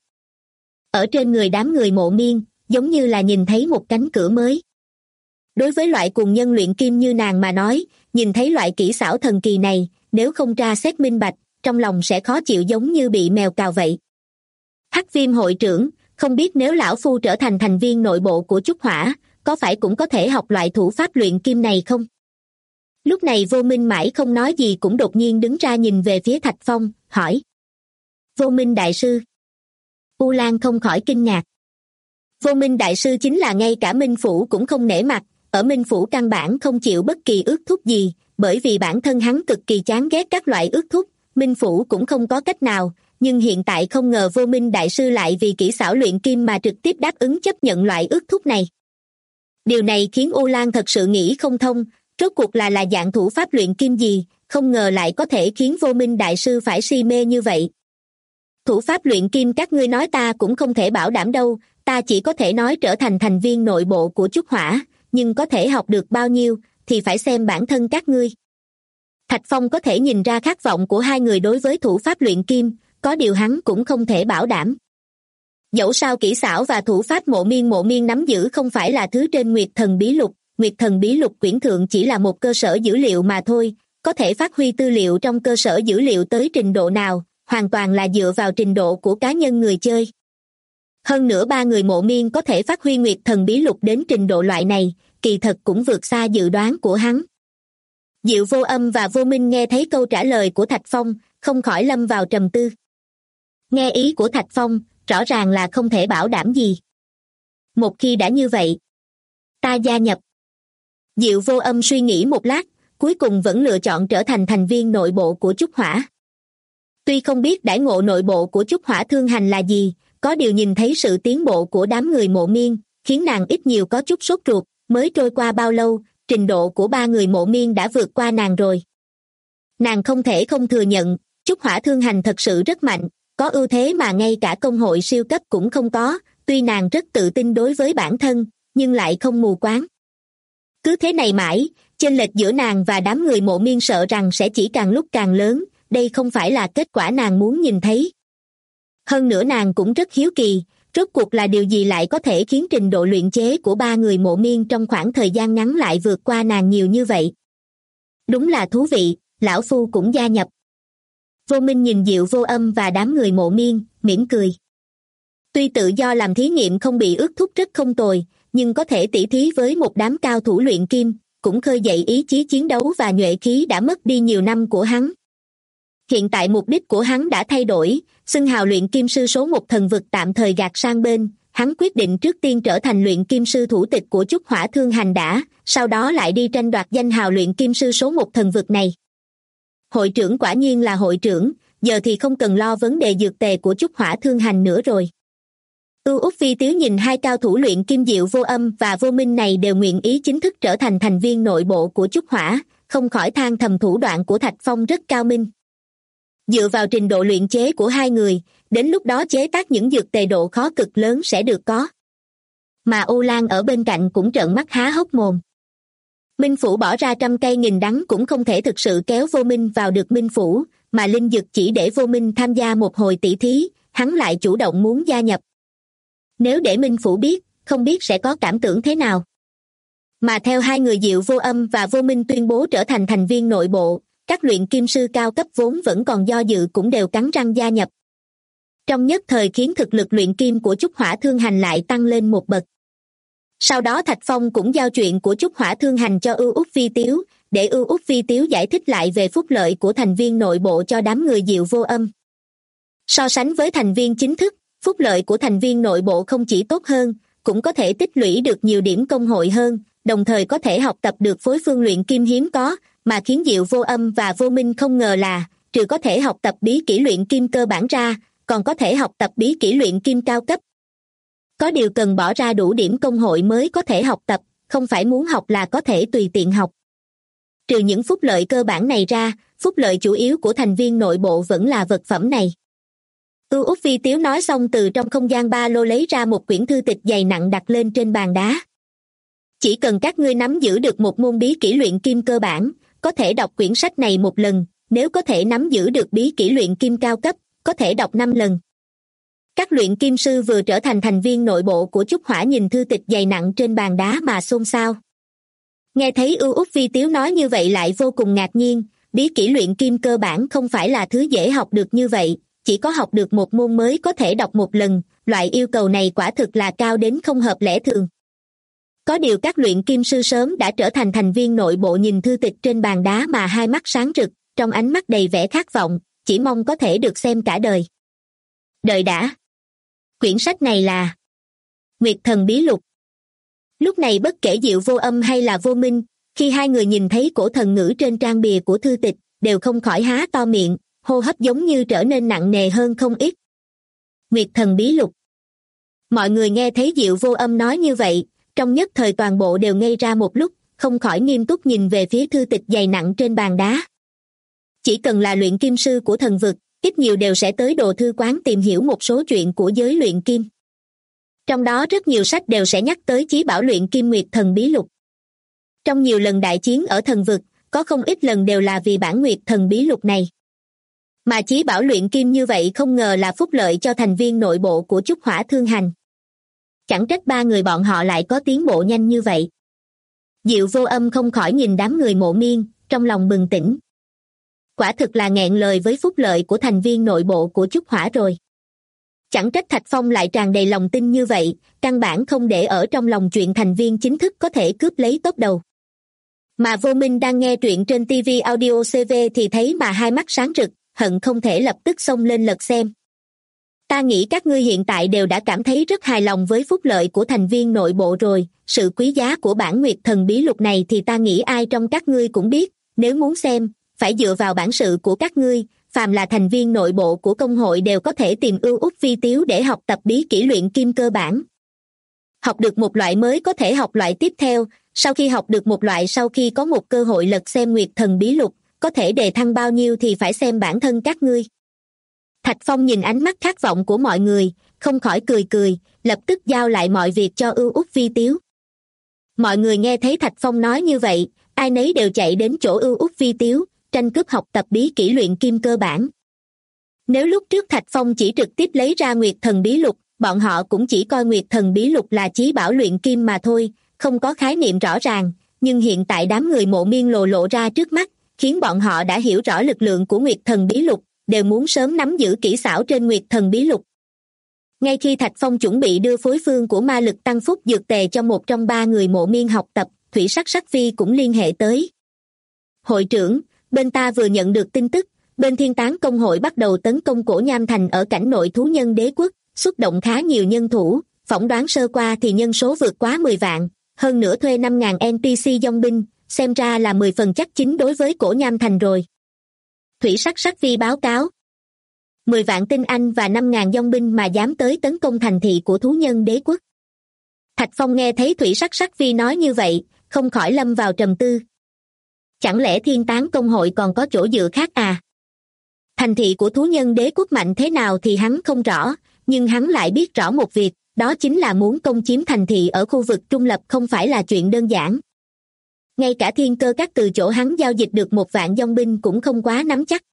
[SPEAKER 2] Ở trên người đám người Mộ Miên, giống như là nhìn thấy một cánh cửa mới. Đối với loại cuồng nhân luyện kim như nàng mà nói, nhìn thấy loại kỹ xảo thần kỳ này, nếu không tra xét minh bạch, trong lòng sẽ khó chịu giống như bị mèo cào vậy. Hắc Viêm hội trưởng, không biết nếu lão phu trở thành thành viên nội bộ của Trúc Hỏa, có phải cũng có thể học loại thủ pháp luyện kim này không? Lúc này Vô Minh mãi không nói gì cũng đột nhiên đứng ra nhìn về phía Thạch Phong, hỏi. Vô Minh đại sư. U Lan không khỏi kinh ngạc. Vô Minh đại sư chính là ngay cả Minh Phủ cũng không nể mặt, ở Minh Phủ căn bản không chịu bất kỳ ước thúc gì, bởi vì bản thân hắn cực kỳ chán ghét các loại ước thúc, Minh Phủ cũng không có cách nào, nhưng hiện tại không ngờ Vô Minh đại sư lại vì kỹ xảo luyện kim mà trực tiếp đáp ứng chấp nhận loại ước thúc này. Điều này khiến U Lan thật sự nghĩ không thông, rốt cuộc là dạng thủ pháp luyện kim gì, không ngờ lại có thể khiến Vô Minh đại sư phải si mê như vậy. Thủ pháp luyện kim các ngươi nói ta cũng không thể bảo đảm đâu, ta chỉ có thể nói trở thành thành viên nội bộ của Chúc Hỏa, nhưng có thể học được bao nhiêu thì phải xem bản thân các ngươi. Thạch Phong có thể nhìn ra khát vọng của hai người đối với thủ pháp luyện kim, có điều hắn cũng không thể bảo đảm. Dẫu sao kỹ xảo và thủ pháp mộ miên nắm giữ không phải là thứ trên Nguyệt Thần Bí Lục quyển thượng chỉ là một cơ sở dữ liệu mà thôi, có thể phát huy tư liệu trong cơ sở dữ liệu tới trình độ nào, hoàn toàn là dựa vào trình độ của cá nhân người chơi. Hơn nữa ba người mộ miên có thể phát huy Nguyệt Thần Bí Lục đến trình độ loại này, kỳ thật cũng vượt xa dự đoán của hắn. Diệu Vô Âm và Vô Minh nghe thấy câu trả lời của Thạch Phong, không khỏi lâm vào trầm tư. Nghe ý của Thạch Phong, rõ ràng là không thể bảo đảm gì. Một khi đã như vậy, ta gia nhập. Diệu Vô Âm suy nghĩ một lát, cuối cùng vẫn lựa chọn trở thành thành viên nội bộ của Chúc Hỏa. Tuy không biết đãi ngộ nội bộ của Chúc Hỏa Thương Hành là gì, có điều nhìn thấy sự tiến bộ của đám người mộ miên, khiến nàng ít nhiều có chút sốt ruột, mới trôi qua bao lâu, trình độ của ba người mộ miên đã vượt qua nàng rồi. Nàng không thể không thừa nhận, Chúc Hỏa Thương Hành thật sự rất mạnh, có ưu thế mà ngay cả công hội siêu cấp cũng không có, tuy nàng rất tự tin đối với bản thân, nhưng lại không mù quáng. Cứ thế này mãi, chênh lệch giữa nàng và đám người mộ miên sợ rằng sẽ chỉ càng lúc càng lớn, đây không phải là kết quả nàng muốn nhìn thấy. Hơn nữa nàng cũng rất hiếu kỳ, rốt cuộc là điều gì lại có thể khiến trình độ luyện chế của ba người mộ miên trong khoảng thời gian ngắn lại vượt qua nàng nhiều như vậy. Đúng là thú vị, lão phu cũng gia nhập. Vô Minh nhìn Diệu Vô Âm và đám người mộ miên, mỉm cười. Tuy tự do làm thí nghiệm không bị ước thúc rất không tồi, nhưng có thể tỉ thí với một đám cao thủ luyện kim, cũng khơi dậy ý chí chiến đấu và nhuệ khí đã mất đi nhiều năm của hắn. Hiện tại mục đích của hắn đã thay đổi, xưng hào luyện kim sư số một thần vực tạm thời gạt sang bên, hắn quyết định trước tiên trở thành luyện kim sư thủ tịch của Chúc Hỏa Thương Hành đã, sau đó lại đi tranh đoạt danh hào luyện kim sư số một thần vực này. Hội trưởng quả nhiên là hội trưởng, giờ thì không cần lo vấn đề dược tề của Chúc Hỏa Thương Hành nữa rồi. Út Phi Tiếu nhìn hai cao thủ luyện kim Diệu Vô Âm và Vô Minh này đều nguyện ý chính thức trở thành thành viên nội bộ của Chúc Hỏa, không khỏi than thầm thủ đoạn của Thạch Phong rất cao minh. Dựa vào trình độ luyện chế của hai người, đến lúc đó chế tác những dược tề độ khó cực lớn sẽ được có. Mà U Lan ở bên cạnh cũng trợn mắt há hốc mồm. Minh Phủ bỏ ra trăm cây nghìn đắng cũng không thể thực sự kéo Vô Minh vào được Minh Phủ, mà Linh Dực chỉ để Vô Minh tham gia một hồi tỷ thí, hắn lại chủ động muốn gia nhập. Nếu để Minh Phủ biết, không biết sẽ có cảm tưởng thế nào. Mà theo hai người Diệu Vô Âm và Vô Minh tuyên bố trở thành thành viên nội bộ, các luyện kim sư cao cấp vốn vẫn còn do dự cũng đều cắn răng gia nhập. Trong nhất thời khiến thực lực luyện kim của Chúc Hỏa Thương Hành lại tăng lên một bậc. Sau đó Thạch Phong cũng giao chuyện của Chúc Hỏa Thương Hành cho Út Phi Tiếu, để Út Phi Tiếu giải thích lại về phúc lợi của thành viên nội bộ cho đám người Diệu Vô Âm. So sánh với thành viên chính thức, phúc lợi của thành viên nội bộ không chỉ tốt hơn, cũng có thể tích lũy được nhiều điểm công hội hơn, đồng thời có thể học tập được phối phương luyện kim hiếm có, mà khiến Diệu Vô Âm và Vô Minh không ngờ là, trừ có thể học tập bí kỹ luyện kim cơ bản ra, còn có thể học tập bí kỹ luyện kim cao cấp. Có điều cần bỏ ra đủ điểm công hội mới có thể học tập, không phải muốn học là có thể tùy tiện học. Trừ những phúc lợi cơ bản này ra, phúc lợi chủ yếu của thành viên nội bộ vẫn là vật phẩm này. Út Phi Tiếu nói xong từ trong không gian ba lô lấy ra một quyển thư tịch dày nặng đặt lên trên bàn đá. Chỉ cần các ngươi nắm giữ được một môn bí kỹ luyện kim cơ bản, có thể đọc quyển sách này một lần, nếu có thể nắm giữ được bí kỹ luyện kim cao cấp, có thể đọc 5 lần. Các luyện kim sư vừa trở thành thành viên nội bộ của Chúc Hỏa nhìn thư tịch dày nặng trên bàn đá mà xôn xao. Nghe thấy Út Phi Tiếu nói như vậy lại vô cùng ngạc nhiên, bí kỹ luyện kim cơ bản không phải là thứ dễ học được như vậy, chỉ có học được một môn mới có thể đọc một lần, loại yêu cầu này quả thực là cao đến không hợp lẽ thường. Có điều các luyện kim sư sớm đã trở thành thành viên nội bộ nhìn thư tịch trên bàn đá mà hai mắt sáng rực, trong ánh mắt đầy vẻ khát vọng, chỉ mong có thể được xem cả đời. Đợi đã. Quyển sách này là Nguyệt Thần Bí Lục. Lúc này bất kể Diệu Vô Âm hay là Vô Minh, Khi hai người nhìn thấy cổ thần ngữ trên trang bìa của thư tịch, đều không khỏi há to miệng, hô hấp giống như trở nên nặng nề hơn không ít. Nguyệt thần bí lục. Mọi người nghe thấy Diệu Vô Âm nói như vậy, trong nhất thời toàn bộ đều ngây ra một lúc, không khỏi nghiêm túc nhìn về phía thư tịch dày nặng trên bàn đá. Chỉ cần là luyện kim sư của thần vực, ít nhiều đều sẽ tới đồ thư quán tìm hiểu một số chuyện của giới luyện kim. Trong đó rất nhiều sách đều sẽ nhắc tới chí bảo luyện kim Nguyệt thần bí lục. Trong nhiều lần đại chiến ở thần vực, có không ít lần đều là vì bản Nguyệt thần bí lục này. Mà chí bảo luyện kim như vậy không ngờ là phúc lợi cho thành viên nội bộ của Trúc Hỏa Thương Hành. Chẳng trách ba người bọn họ lại có tiến bộ nhanh như vậy. Diệu Vô Âm không khỏi nhìn đám người Mộ Miên, trong lòng bừng tỉnh. Quả thực là nghẹn lời với phúc lợi của thành viên nội bộ của Trúc Hỏa rồi. Chẳng trách Thạch Phong lại tràn đầy lòng tin như vậy, căn bản không để ở trong lòng chuyện thành viên chính thức có thể cướp lấy top đầu. Mà Vô Minh đang nghe truyện trên TV Audio CV thì thấy mà hai mắt sáng rực, hận không thể lập tức xông lên lật xem. Ta nghĩ các ngươi hiện tại đều đã cảm thấy rất hài lòng với phúc lợi của thành viên nội bộ rồi, sự quý giá của bản Nguyệt thần bí lục này thì ta nghĩ ai trong các ngươi cũng biết, nếu muốn xem, phải dựa vào bản sự của các ngươi, phàm là thành viên nội bộ của công hội đều có thể tìm ưu út vi tiếu để học tập bí kỹ luyện kim cơ bản. Học được một loại mới có thể học loại tiếp theo, sau khi học được một loại sau khi có một cơ hội lật xem Nguyệt thần bí lục, có thể đề thăng bao nhiêu thì phải xem bản thân các ngươi. Thạch Phong nhìn ánh mắt khát vọng của mọi người, không khỏi cười cười, lập tức giao lại mọi việc cho ưu út vi tiếu. Mọi người nghe thấy Thạch Phong nói như vậy, ai nấy đều chạy đến chỗ ưu út vi tiếu, tranh cướp học tập bí kỹ luyện kim cơ bản. Nếu lúc trước Thạch Phong chỉ trực tiếp lấy ra Nguyệt thần bí lục, bọn họ cũng chỉ coi Nguyệt thần bí lục là chí bảo luyện kim mà thôi, không có khái niệm rõ ràng, nhưng hiện tại đám người Mộ Miên lộ ra trước mắt, khiến bọn họ đã hiểu rõ lực lượng của Nguyệt thần bí lục, đều muốn sớm nắm giữ kỹ xảo trên Nguyệt thần bí lục. Ngay khi Thạch Phong chuẩn bị đưa phối phương của ma lực tăng phúc dược tề cho một trong ba người Mộ Miên học tập, Thủy Sắc Sắc Phi cũng liên hệ tới. Hội trưởng, bên ta vừa nhận được tin tức, bên Thiên Tán công hội bắt đầu tấn công Cổ Nham Thành ở cảnh nội thú nhân đế quốc, xuất động khá nhiều nhân thủ, phỏng đoán sơ qua thì nhân số vượt quá 10 vạn, hơn nữa thuê 5.000 NPC dòng binh, xem ra là 10 phần chắc chính đối với Cổ Nham Thành rồi. Thủy Sắc Sắc Phi báo cáo. 10 vạn tinh anh và 5.000 dòng binh mà dám tới tấn công thành thị của thú nhân đế quốc. Thạch Phong nghe thấy Thủy Sắc Sắc Phi nói như vậy, không khỏi lâm vào trầm tư. Chẳng lẽ Thiên Tán công hội còn có chỗ dựa khác à? Thành thị của thú nhân đế quốc mạnh thế nào thì hắn không rõ, nhưng hắn lại biết rõ một việc, đó chính là muốn công chiếm thành thị ở khu vực trung lập không phải là chuyện đơn giản. Ngay cả Thiên Cơ Các từ chỗ hắn giao dịch được 1 vạn dòng binh cũng không quá nắm chắc.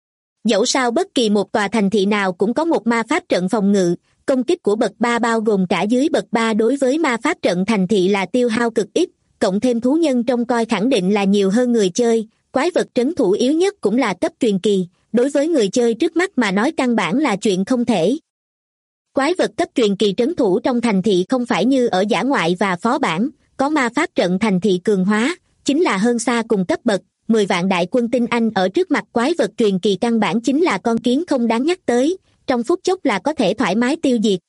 [SPEAKER 2] Dẫu sao bất kỳ một tòa thành thị nào cũng có một ma pháp trận phòng ngự, công kích của bậc 3 bao gồm cả dưới bậc 3 đối với ma pháp trận thành thị là tiêu hao cực ít, cộng thêm thú nhân trông coi khẳng định là nhiều hơn người chơi, quái vật trấn thủ yếu nhất cũng là cấp truyền kỳ, đối với người chơi trước mắt mà nói căn bản là chuyện không thể. Quái vật cấp truyền kỳ trấn thủ trong thành thị không phải như ở dã ngoại và phó bản, có ma pháp trận thành thị cường hóa, chính là hơn xa cùng cấp bậc, 10 vạn đại quân tinh anh ở trước mặt quái vật truyền kỳ căn bản chính là con kiến không đáng nhắc tới, trong phút chốc là có thể thoải mái tiêu diệt.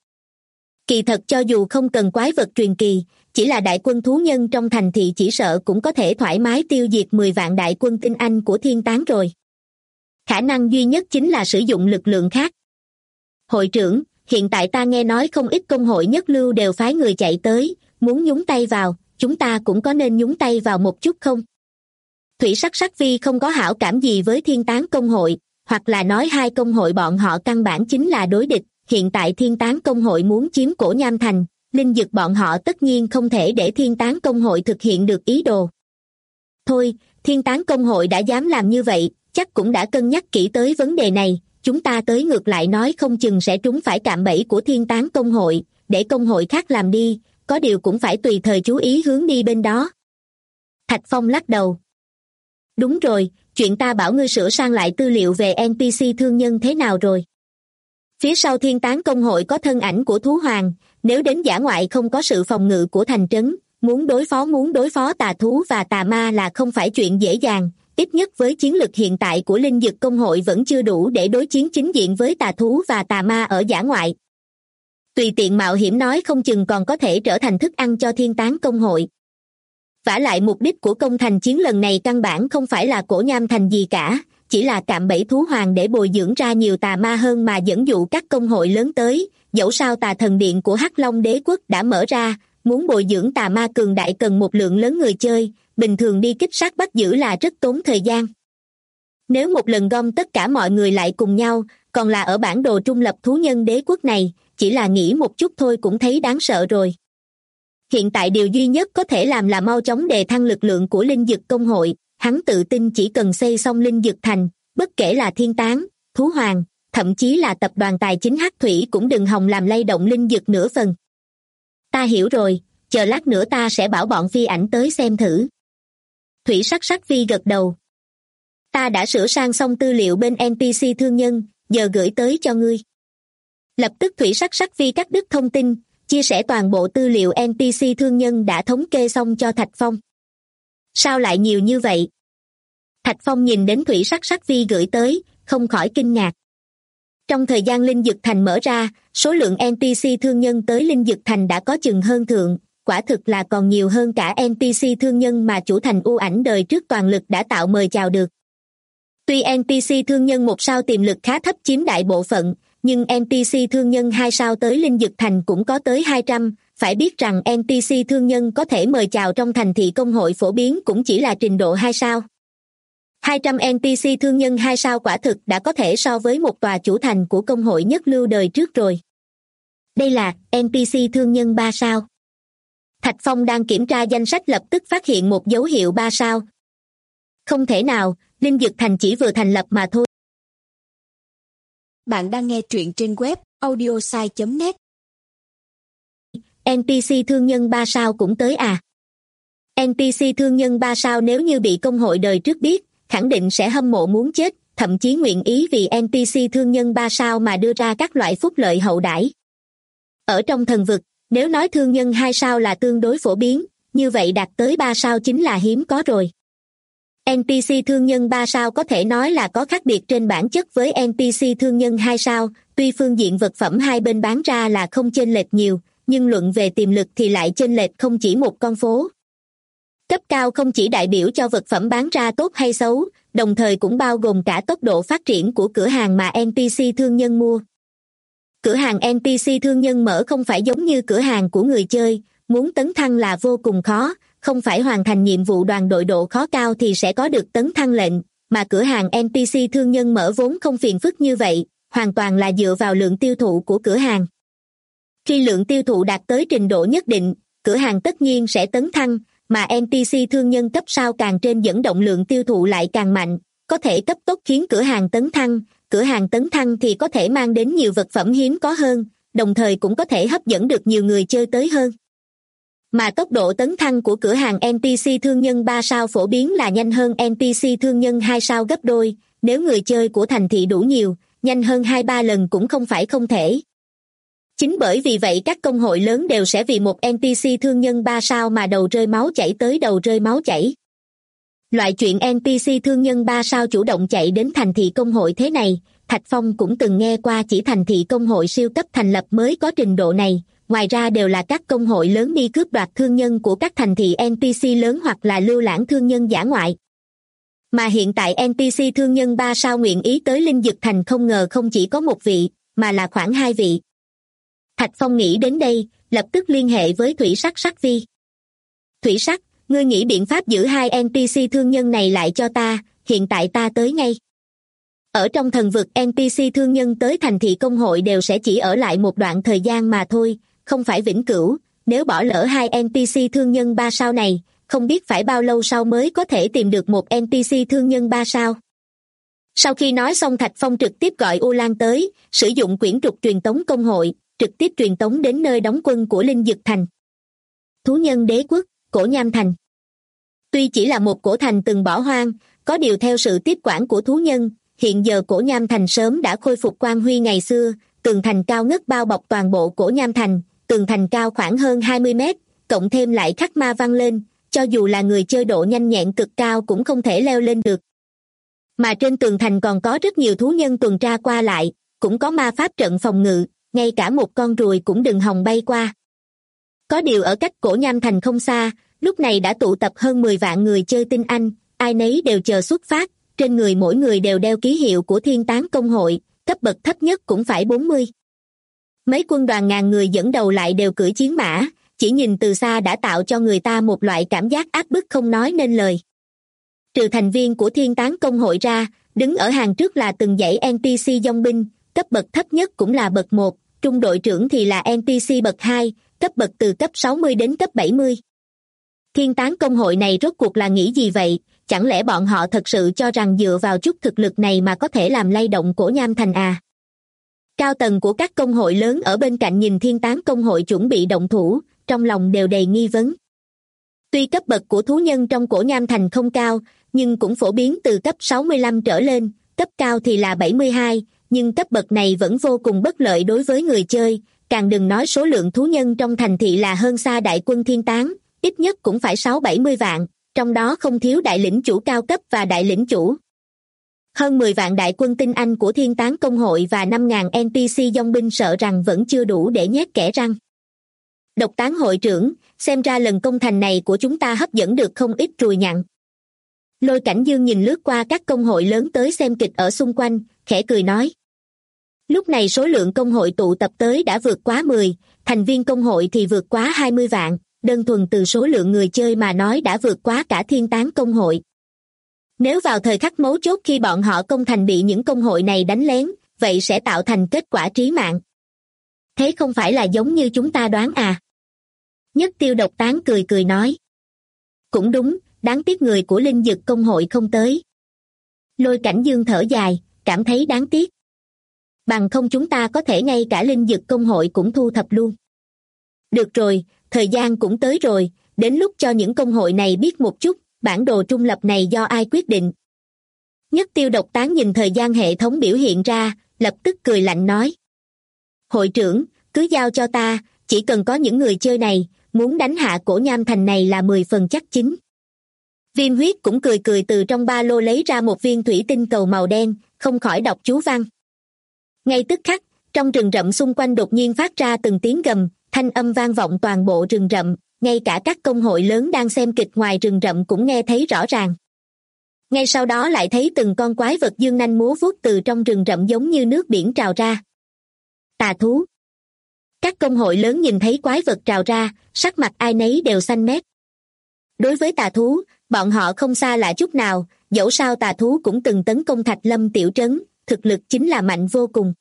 [SPEAKER 2] Kỳ thật cho dù không cần quái vật truyền kỳ, chỉ là đại quân thú nhân trong thành thị chỉ sợ cũng có thể thoải mái tiêu diệt 10 vạn đại quân tinh anh của Thiên Tán rồi. Khả năng duy nhất chính là sử dụng lực lượng khác. Hội trưởng, hiện tại ta nghe nói không ít công hội nhất lưu đều phái người chạy tới, muốn nhúng tay vào, chúng ta cũng có nên nhúng tay vào một chút không? Thủy Sắc Sắc Phi không có hảo cảm gì với Thiên Tán công hội, hoặc là nói hai công hội bọn họ căn bản chính là đối địch, hiện tại Thiên Tán công hội muốn chiếm Cổ Nham Thành, linh dực bọn họ tất nhiên không thể để Thiên Tán công hội thực hiện được ý đồ. Thôi, Thiên Tán công hội đã dám làm như vậy, chắc cũng đã cân nhắc kỹ tới vấn đề này, chúng ta tới ngược lại nói không chừng sẽ trúng phải cạm bẫy của Thiên Tán công hội, để công hội khác làm đi, có điều cũng phải tùy thời chú ý hướng đi bên đó. Thạch Phong lắc đầu. Đúng rồi, chuyện ta bảo ngươi sửa sang lại tư liệu về NPC thương nhân thế nào rồi? Phía sau Thiên Tán công hội có thân ảnh của thú hoàng, nếu đến dã ngoại không có sự phòng ngự của thành trấn, muốn đối phó tà thú và tà ma là không phải chuyện dễ dàng, ít nhất với chiến lực hiện tại của linh dực công hội vẫn chưa đủ để đối chiến chính diện với tà thú và tà ma ở dã ngoại. Tùy tiện mạo hiểm nói không chừng còn có thể trở thành thức ăn cho Thiên Tán công hội. Vả lại mục đích của công thành chiến lần này căn bản không phải là Cổ Nham Thành gì cả, chỉ là cạm bẫy thú hoàng để bồi dưỡng ra nhiều tà ma hơn mà dẫn dụ các công hội lớn tới. Dẫu sao tà thần điện của Hắc Long đế quốc đã mở ra, muốn bồi dưỡng tà ma cường đại cần một lượng lớn người chơi, bình thường đi kích sát bắt giữ là rất tốn thời gian. Nếu một lần gom tất cả mọi người lại cùng nhau, còn là ở bản đồ trung lập thú nhân đế quốc này, chỉ là nghĩ một chút thôi cũng thấy đáng sợ rồi. Hiện tại điều duy nhất có thể làm là mau chóng đề thăng lực lượng của linh dực công hội, hắn tự tin chỉ cần xây xong linh dực thành, bất kể là thiên tán, thú hoàng, thậm chí là tập đoàn tài chính Hắc Thủy cũng đừng hòng làm lay động linh dực nửa phần. Ta hiểu rồi, chờ lát nữa ta sẽ bảo bọn phi ảnh tới xem thử. Thủy Sắc Sắc Phi gật đầu. Ta đã sửa sang xong tư liệu bên NPC thương nhân, giờ gửi tới cho ngươi. Lập tức Thủy Sắc Sắc Phi cắt đứt thông tin, chia sẻ toàn bộ tư liệu NPC thương nhân đã thống kê xong cho Thạch Phong. Sao lại nhiều như vậy? Thạch Phong nhìn đến Thủy Sắc Sắc Phi gửi tới, không khỏi kinh ngạc. Trong thời gian Linh Dực Thành mở ra, số lượng NPC thương nhân tới Linh Dực Thành đã có chừng hơn thượng, quả thực là còn nhiều hơn cả NPC thương nhân mà chủ thành U Ảnh đời trước toàn lực đã tạo mời chào được. Tuy NPC thương nhân 1 sao tiềm lực khá thấp chiếm đại bộ phận, nhưng NPC thương nhân 2 sao tới Linh Dực Thành cũng có tới 200, phải biết rằng NPC thương nhân có thể mời chào trong thành thị công hội phổ biến cũng chỉ là trình độ 2 sao. 200 NPC thương nhân 2 sao quả thực đã có thể so với một tòa chủ thành của công hội nhất lưu đời trước rồi. Đây là NPC thương nhân 3 sao. Thạch Phong đang kiểm tra danh sách lập tức phát hiện một dấu hiệu 3 sao. Không thể nào, Linh Dực Thành chỉ vừa thành lập mà thôi.
[SPEAKER 3] Bạn đang nghe truyện trên web audiosai.net.
[SPEAKER 2] NPC thương nhân 3 sao cũng tới à? NPC thương nhân 3 sao nếu như bị công hội đời trước biết, khẳng định sẽ hâm mộ muốn chết, thậm chí nguyện ý vì NPC thương nhân 3 sao mà đưa ra các loại phúc lợi hậu đãi. Ở trong thần vực, nếu nói thương nhân 2 sao là tương đối phổ biến, như vậy đạt tới 3 sao chính là hiếm có rồi. NPC thương nhân 3 sao có thể nói là có khác biệt trên bản chất với NPC thương nhân 2 sao, tuy phương diện vật phẩm hai bên bán ra là không chênh lệch nhiều, nhưng luận về tiềm lực thì lại chênh lệch không chỉ một con phố. Cấp cao không chỉ đại biểu cho vật phẩm bán ra tốt hay xấu, đồng thời cũng bao gồm cả tốc độ phát triển của cửa hàng mà NPC thương nhân mua. Cửa hàng NPC thương nhân mở không phải giống như cửa hàng của người chơi, muốn tấn thăng là vô cùng khó, không phải hoàn thành nhiệm vụ đoàn đội độ khó cao thì sẽ có được tấn thăng lệnh, mà cửa hàng NPC thương nhân mở vốn không phiền phức như vậy, hoàn toàn là dựa vào lượng tiêu thụ của cửa hàng. Khi lượng tiêu thụ đạt tới trình độ nhất định, cửa hàng tất nhiên sẽ tấn thăng, mà NPC thương nhân cấp sao càng trên dẫn động lượng tiêu thụ lại càng mạnh, có thể cấp tốc khiến cửa hàng tấn thăng thì có thể mang đến nhiều vật phẩm hiếm có hơn, đồng thời cũng có thể hấp dẫn được nhiều người chơi tới hơn. Mà tốc độ tấn thăng của cửa hàng NPC thương nhân 3 sao phổ biến là nhanh hơn NPC thương nhân 2 sao gấp đôi, nếu người chơi của thành thị đủ nhiều, nhanh hơn 2-3 lần cũng không phải không thể. Chính bởi vì vậy các công hội lớn đều sẽ vì một NPC thương nhân 3 sao mà đầu rơi máu chảy tới đầu rơi máu chảy. Loại chuyện NPC thương nhân 3 sao chủ động chạy đến thành thị công hội thế này, Thạch Phong cũng từng nghe qua, chỉ thành thị công hội siêu cấp thành lập mới có trình độ này, ngoài ra đều là các công hội lớn đi cướp đoạt thương nhân của các thành thị NPC lớn hoặc là lưu lãng thương nhân dã ngoại. Mà hiện tại NPC thương nhân 3 sao nguyện ý tới Linh Dực Thành không ngờ không chỉ có một vị, mà là khoảng 2 vị. Thạch Phong nghĩ đến đây, lập tức liên hệ với Thủy Sắc Sắc Phi. Thủy Sắc, ngươi nghĩ biện pháp giữ 2 NPC thương nhân này lại cho ta, hiện tại ta tới ngay. Ở trong thần vực NPC thương nhân tới thành thị công hội đều sẽ chỉ ở lại một đoạn thời gian mà thôi, không phải vĩnh cửu, nếu bỏ lỡ 2 NPC thương nhân 3 sao này, không biết phải bao lâu sau mới có thể tìm được một NPC thương nhân 3 sao. Sau khi nói xong Thạch Phong trực tiếp gọi U Lan tới, sử dụng quyển trục truyền tống công hội, trực tiếp truyền tống đến nơi đóng quân của Linh Dực Thành. Thú nhân đế quốc, Cổ Nham Thành. Tuy chỉ là một cổ thành từng bỏ hoang, có điều theo sự tiếp quản của thú nhân, hiện giờ Cổ Nham Thành sớm đã khôi phục quang huy ngày xưa, tường thành cao ngất bao bọc toàn bộ Cổ Nham Thành, tường thành cao khoảng hơn 20 mét, cộng thêm lại khắc ma văng lên, cho dù là người chơi độ nhanh nhẹn cực cao cũng không thể leo lên được. Mà trên tường thành còn có rất nhiều thú nhân tuần tra qua lại, cũng có ma pháp trận phòng ngự, ngay cả một con ruồi cũng đừng hòng bay qua. Có điều ở cách Cổ Nham Thành không xa, Lúc này đã tụ tập hơn 10 vạn người chơi tinh anh, ai nấy đều chờ xuất phát, trên người mỗi người đều đeo ký hiệu của Thiên Tán Công hội, cấp bậc thấp nhất cũng phải 40. Mấy quân đoàn ngàn người dẫn đầu lại đều cưỡi chiến mã, chỉ nhìn từ xa đã tạo cho người ta một loại cảm giác áp bức không nói nên lời. Trừ thành viên của Thiên Tán Công hội ra, đứng ở hàng trước là từng dãy NPC dòng binh, cấp bậc thấp nhất cũng là bậc 1, trung đội trưởng thì là NPC bậc 2, cấp bậc từ cấp 60 đến cấp 70. Thiên Tán Công hội này rốt cuộc là nghĩ gì vậy? Chẳng lẽ bọn họ thật sự cho rằng dựa vào chút thực lực này mà có thể làm lay động Cổ Nham Thành à? Cao tầng của các công hội lớn ở bên cạnh nhìn Thiên Tán Công hội chuẩn bị động thủ, trong lòng đều đầy nghi vấn. Tuy cấp bậc của thú nhân trong Cổ Nham Thành không cao, nhưng cũng phổ biến từ cấp 65 trở lên, cấp cao thì là 72, nhưng cấp bậc này vẫn vô cùng bất lợi đối với người chơi, càng đừng nói số lượng thú nhân trong thành thị là hơn xa đại quân Thiên Tán, ít nhất cũng phải 6-70 vạn, trong đó không thiếu đại lĩnh chủ cao cấp và đại lĩnh chủ. Hơn 10 vạn đại quân tinh anh của Thiên Tán Công hội và 5.000 NPC dòng binh sợ rằng vẫn chưa đủ để nhét kẽ răng. Độc Tán hội trưởng, xem ra lần công thành này của chúng ta hấp dẫn được không ít ruồi nhặn. Lôi Cảnh Dương nhìn lướt qua các công hội lớn tới xem kịch ở xung quanh, khẽ cười nói. Lúc này số lượng công hội tụ tập tới đã vượt quá 10, thành viên công hội thì vượt quá 20 vạn, đơn thuần từ số lượng người chơi mà nói đã vượt quá cả Thiên Tán Công hội. Nếu vào thời khắc mấu chốt khi bọn họ công thành bị những công hội này đánh lén, vậy sẽ tạo thành kết quả trí mạng. Thế không phải là giống như chúng ta đoán à? Nhất Tiêu Độc Tán cười cười nói. Cũng đúng, đáng tiếc người của Linh Dực Công hội không tới. Lôi Cảnh Dương thở dài, cảm thấy đáng tiếc. Bằng không chúng ta có thể ngay cả Linh Dực Công hội cũng thu thập luôn. Được rồi, thời gian cũng tới rồi, đến lúc cho những công hội này biết một chút, bản đồ trung lập này do ai quyết định. Nhất Tiêu Độc Tán nhìn thời gian hệ thống biểu hiện ra, lập tức cười lạnh nói. Hội trưởng, cứ giao cho ta, chỉ cần có những người chơi này, muốn đánh hạ Cổ Nham Thành này là 10 phần chắc chính. Viêm Huyết cũng cười cười từ trong ba lô lấy ra một viên thủy tinh cầu màu đen, không khỏi đọc chú văn. Ngay tức khắc, trong rừng rậm xung quanh đột nhiên phát ra từng tiếng gầm, thanh âm vang vọng toàn bộ rừng rậm, ngay cả các công hội lớn đang xem kịch ngoài rừng rậm cũng nghe thấy rõ ràng. Ngay sau đó lại thấy từng con quái vật dương nanh múa vuốt từ trong rừng rậm giống như nước biển trào ra. Tà thú. Các công hội lớn nhìn thấy quái vật trào ra, sắc mặt ai nấy đều xanh mét. Đối với tà thú, bọn họ không xa lạ chút nào, dẫu sao tà thú cũng từng tấn công Thạch Lâm tiểu trấn, thực lực chính là mạnh vô cùng.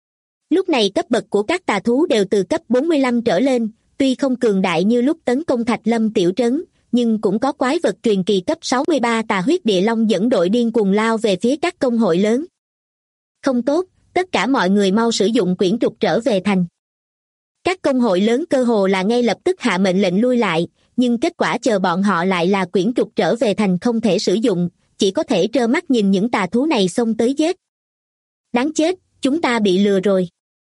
[SPEAKER 2] Lúc này cấp bậc của các tà thú đều từ cấp 45 trở lên, tuy không cường đại như lúc tấn công Thạch Lâm tiểu trấn, nhưng cũng có quái vật truyền kỳ cấp 63 Tà Huyết Địa Long dẫn đội điên cuồng lao về phía các công hội lớn. Không tốt, tất cả mọi người mau sử dụng quyển trục trở về thành. Các công hội lớn cơ hồ là ngay lập tức hạ mệnh lệnh lui lại, nhưng kết quả chờ bọn họ lại là quyển trục trở về thành không thể sử dụng, chỉ có thể trơ mắt nhìn những tà thú này xông tới giết. Đáng chết, chúng ta bị lừa rồi.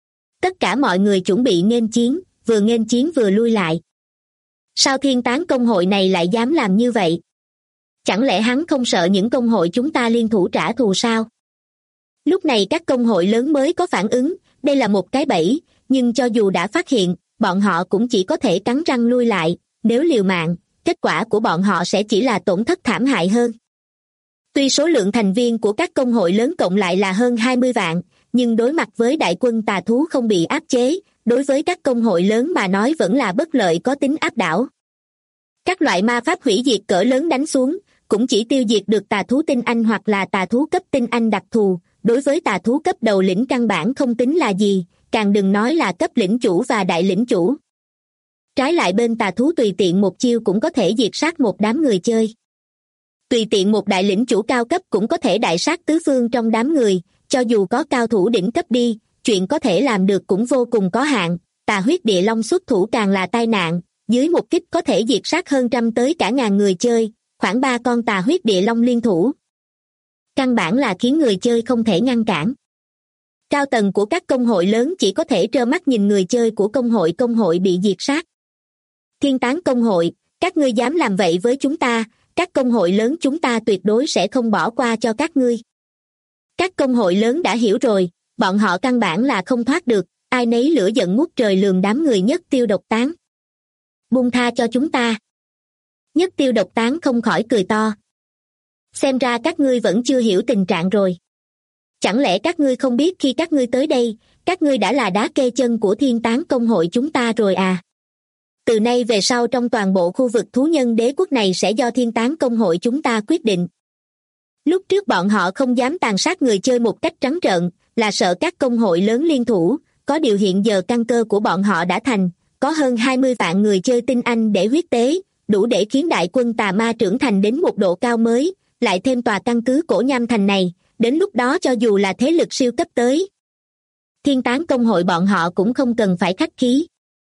[SPEAKER 2] Tất cả mọi người chuẩn bị nghênh chiến vừa lui lại. Sao Thiên Tán Công hội này lại dám làm như vậy? Chẳng lẽ hắn không sợ những công hội chúng ta liên thủ trả thù sao? Lúc này các công hội lớn mới có phản ứng, đây là một cái bẫy, nhưng cho dù đã phát hiện, bọn họ cũng chỉ có thể cắn răng lui lại, nếu liều mạng, kết quả của bọn họ sẽ chỉ là tổn thất thảm hại hơn. Tuy số lượng thành viên của các công hội lớn cộng lại là hơn 20 vạn, nhưng đối mặt với đại quân tà thú không bị áp chế, đối với các công hội lớn mà nói vẫn là bất lợi có tính áp đảo. Các loại ma pháp hủy diệt cỡ lớn đánh xuống, cũng chỉ tiêu diệt được tà thú tinh anh hoặc là tà thú cấp tinh anh đặc thù, đối với tà thú cấp đầu lĩnh căn bản không tính là gì, càng đừng nói là cấp lĩnh chủ và đại lĩnh chủ. Trái lại bên tà thú tùy tiện một chiêu cũng có thể diệt sát một đám người chơi. Tùy tiện một đại lĩnh chủ cao cấp cũng có thể đại sát tứ phương trong đám người, cho dù có cao thủ đỉnh cấp đi, chuyện có thể làm được cũng vô cùng có hạn, Tà Huyết Địa Long xuất thủ càng là tai nạn, dưới một kích có thể diệt sát hơn trăm tới cả ngàn người chơi, khoảng 3 con Tà Huyết Địa Long liên thủ. Căn bản là khiến người chơi không thể ngăn cản. Cao tầng của các công hội lớn chỉ có thể trơ mắt nhìn người chơi của công hội bị diệt sát. Thiên Tán Công hội, các ngươi dám làm vậy với chúng ta, các công hội lớn chúng ta tuyệt đối sẽ không bỏ qua cho các ngươi. Các công hội lớn đã hiểu rồi, bọn họ căn bản là không thoát được, ai nấy lửa giận ngút trời lườm đám người Nhất Tiêu Độc Tán. Buông tha cho chúng ta. Nhất Tiêu Độc Tán không khỏi cười to. Xem ra các ngươi vẫn chưa hiểu tình trạng rồi. Chẳng lẽ các ngươi không biết khi các ngươi tới đây, các ngươi đã là đá kê chân của Thiên Tán Công hội chúng ta rồi à? Từ nay về sau trong toàn bộ khu vực thú nhân đế quốc này sẽ do Thiên Tán Công hội chúng ta quyết định. Lúc trước bọn họ không dám tàn sát người chơi một cách trắng trợn, là sợ các công hội lớn liên thủ, có điều hiện giờ căn cơ của bọn họ đã thành, có hơn 20 vạn người chơi tinh anh để huyết tế, đủ để khiến đại quân tà ma trưởng thành đến một độ cao mới, lại thêm tòa căn cứ Cổ Nham Thành này, đến lúc đó cho dù là thế lực siêu cấp tới Thiên Tán Công hội bọn họ cũng không cần phải khách khí.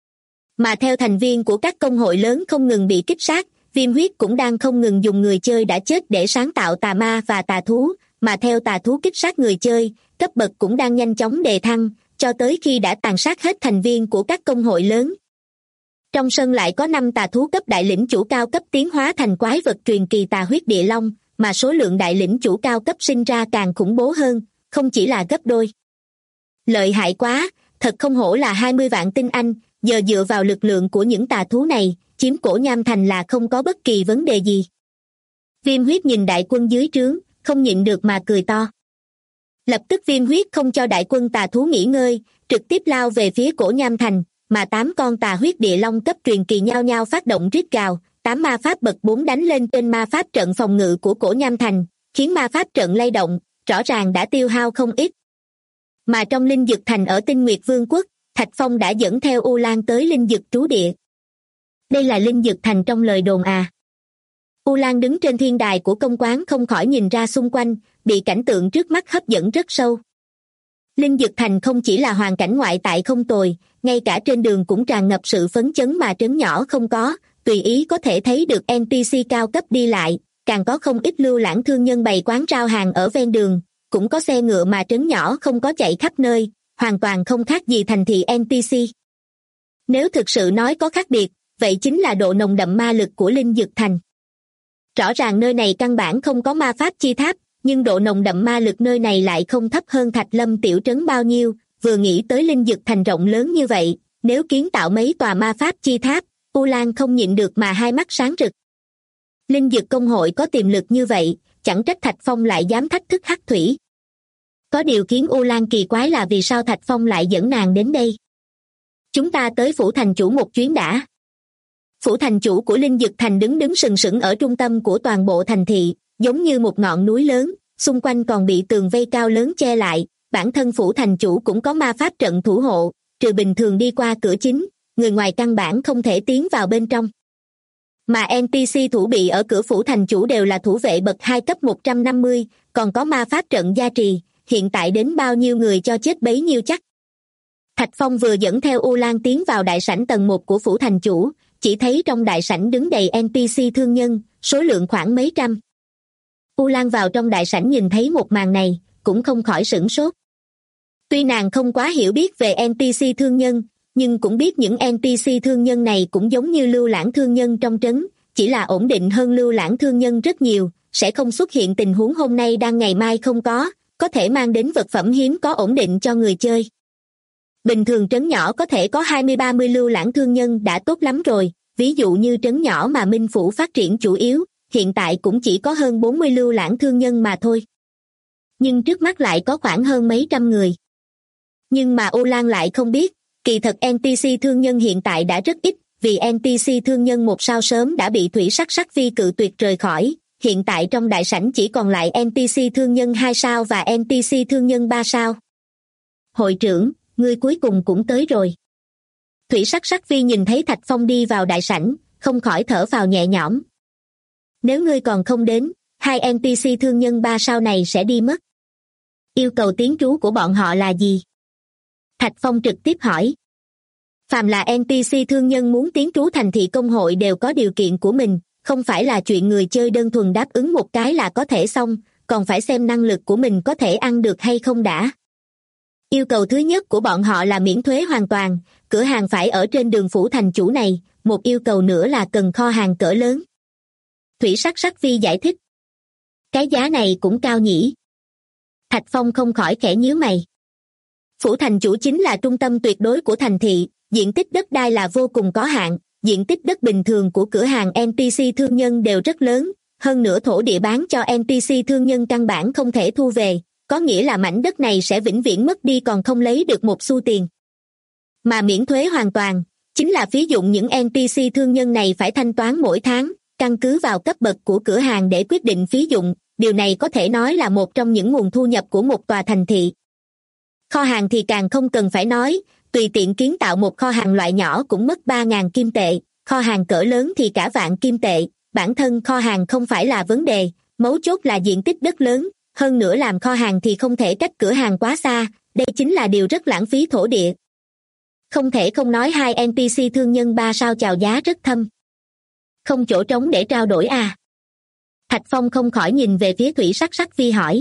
[SPEAKER 2] Mà theo thành viên của các công hội lớn không ngừng bị kích sát, Viêm Huyết cũng đang không ngừng dùng người chơi đã chết để sáng tạo tà ma và tà thú, mà theo tà thú kích sát người chơi, cấp bậc cũng đang nhanh chóng đề thăng, cho tới khi đã tàn sát hết thành viên của các công hội lớn. Trong sân lại có 5 tà thú cấp đại lĩnh chủ cao cấp tiến hóa thành quái vật truyền kỳ Tà Huyết Địa Long, mà số lượng đại lĩnh chủ cao cấp sinh ra càng khủng bố hơn, không chỉ là gấp đôi. Lợi hại quá, thật không hổ là 20 vạn tinh anh, giờ dựa vào lực lượng của những tà thú này, chiếm Cổ Nham Thành là không có bất kỳ vấn đề gì. Viêm Huyết nhìn đại quân dưới trướng, không nhịn được mà cười to. Lập tức Viêm Huyết không cho đại quân tà thú nghỉ ngơi, trực tiếp lao về phía Cổ Nham Thành, mà 8 con Tà Huyết Địa Long cấp truyền kỳ nhao nhao phát động rít gào, 8 ma pháp bậc 4 đánh lên trên ma pháp trận phòng ngự của Cổ Nham Thành, khiến ma pháp trận lay động, rõ ràng đã tiêu hao không ít. Mà trong Linh Dực Thành ở Tinh Nguyệt Vương quốc, Thạch Phong đã dẫn theo U Lan tới Linh Dực trú địa. Đây là Linh Dực Thành trong lời đồn à? U Lan đứng trên thiên đài của công quán không khỏi nhìn ra xung quanh, bị cảnh tượng trước mắt hấp dẫn rất sâu. Linh Dực Thành không chỉ là hoàn cảnh ngoại tại không tồi, ngay cả trên đường cũng tràn ngập sự phấn chấn mà trấn nhỏ không có, tùy ý có thể thấy được NPC cao cấp đi lại, càng có không ít lưu lãng thương nhân bày quán rao hàng ở ven đường, cũng có xe ngựa mà trấn nhỏ không có chạy khắp nơi, hoàn toàn không khác gì thành thị NPC. Nếu thực sự nói có khác biệt, vậy chính là độ nồng đậm ma lực của Linh Dực Thành. Rõ ràng nơi này căn bản không có ma pháp chi tháp, nhưng độ nồng đậm ma lực nơi này lại không thấp hơn Thạch Lâm tiểu trấn bao nhiêu, vừa nghĩ tới Linh Dực Thành rộng lớn như vậy, nếu kiến tạo mấy tòa ma pháp chi tháp, U Lan không nhịn được mà hai mắt sáng rực. Linh Dực công hội có tiềm lực như vậy, chẳng trách Thạch Phong lại dám thách thức Hắc Thủy. Có điều khiến U Lan kỳ quái là vì sao Thạch Phong lại dẫn nàng đến đây. Chúng ta tới phủ thành chủ một chuyến đã. Phủ thành chủ của Linh Dực Thành đứng sừng sững ở trung tâm của toàn bộ thành thị, giống như một ngọn núi lớn, xung quanh còn bị tường vây cao lớn che lại, bản thân phủ thành chủ cũng có ma pháp trận thủ hộ, trừ bình thường đi qua cửa chính, người ngoài căn bản không thể tiến vào bên trong. Mà NPC thủ bị ở cửa phủ thành chủ đều là thủ vệ bậc 2 cấp 150, còn có ma pháp trận gia trì, hiện tại đến bao nhiêu người cho chết bấy nhiêu chắc. Thạch Phong vừa dẫn theo U Lan tiến vào đại sảnh tầng 1 của phủ thành chủ, chỉ thấy trong đại sảnh đứng đầy NPC thương nhân, số lượng khoảng mấy trăm. U Lan vào trong đại sảnh nhìn thấy một màn này, cũng không khỏi sửng sốt. Tuy nàng không quá hiểu biết về NPC thương nhân, nhưng cũng biết những NPC thương nhân này cũng giống như lưu lãng thương nhân trong trấn, chỉ là ổn định hơn lưu lãng thương nhân rất nhiều, sẽ không xuất hiện tình huống hôm nay đang ngày mai không có thể mang đến vật phẩm hiếm có ổn định cho người chơi. Bình thường trấn nhỏ có thể có 20-30 lưu lãng thương nhân đã tốt lắm rồi, ví dụ như trấn nhỏ mà Minh Phủ phát triển chủ yếu, hiện tại cũng chỉ có hơn 40 lưu lãng thương nhân mà thôi. Nhưng trước mắt lại có khoảng hơn mấy trăm người. Nhưng mà U Lan lại không biết, kỳ thật NPC thương nhân hiện tại đã rất ít, vì NPC thương nhân 1 sao sớm đã bị Thủy Sắc Sắc Vi cự tuyệt rời khỏi, hiện tại trong đại sảnh chỉ còn lại NPC thương nhân 2 sao và NPC thương nhân 3 sao. Hội trưởng, ngươi cuối cùng cũng tới rồi. Thủy Sắc Sắc Vi nhìn thấy Thạch Phong đi vào đại sảnh, không khỏi thở phào nhẹ nhõm. Nếu ngươi còn không đến, 2 NPC thương nhân 3 sao này sẽ đi mất. Yêu cầu tiến trú của bọn họ là gì? Thạch Phong trực tiếp hỏi. Phàm là NPC thương nhân muốn tiến trú thành thị công hội đều có điều kiện của mình, không phải là chuyện người chơi đơn thuần đáp ứng một cái là có thể xong, còn phải xem năng lực của mình có thể ăn được hay không đã. Yêu cầu thứ nhất của bọn họ là miễn thuế hoàn toàn, cửa hàng phải ở trên đường phủ thành chủ này, một yêu cầu nữa là cần kho hàng cỡ lớn. Thủy Sắc Sắc Vi giải thích. Cái giá này cũng cao nhỉ. Thạch Phong không khỏi khẽ nhíu mày. Phủ thành chủ chính là trung tâm tuyệt đối của thành thị, diện tích đất đai là vô cùng có hạn, diện tích đất bình thường của cửa hàng NPC thương nhân đều rất lớn, hơn nữa thổ địa bán cho NPC thương nhân căn bản không thể thu về, có nghĩa là mảnh đất này sẽ vĩnh viễn mất đi còn không lấy được một xu tiền. Mà miễn thuế hoàn toàn, chính là phí dụng những NPC thương nhân này phải thanh toán mỗi tháng, căn cứ vào cấp bậc của cửa hàng để quyết định phí dụng, điều này có thể nói là một trong những nguồn thu nhập của một tòa thành thị. Kho hàng thì càng không cần phải nói, tùy tiện kiến tạo một kho hàng loại nhỏ cũng mất 3.000 kim tệ, kho hàng cỡ lớn thì cả vạn kim tệ, bản thân kho hàng không phải là vấn đề, mấu chốt là diện tích đất lớn, hơn nữa làm kho hàng thì không thể cách cửa hàng quá xa, đây chính là điều rất lãng phí thổ địa. Không thể không nói hai NPC thương nhân 3 sao chào giá rất thâm. Không chỗ trống để trao đổi à? Thạch Phong không khỏi nhìn về phía Thủy Sắc Sắc Vi hỏi.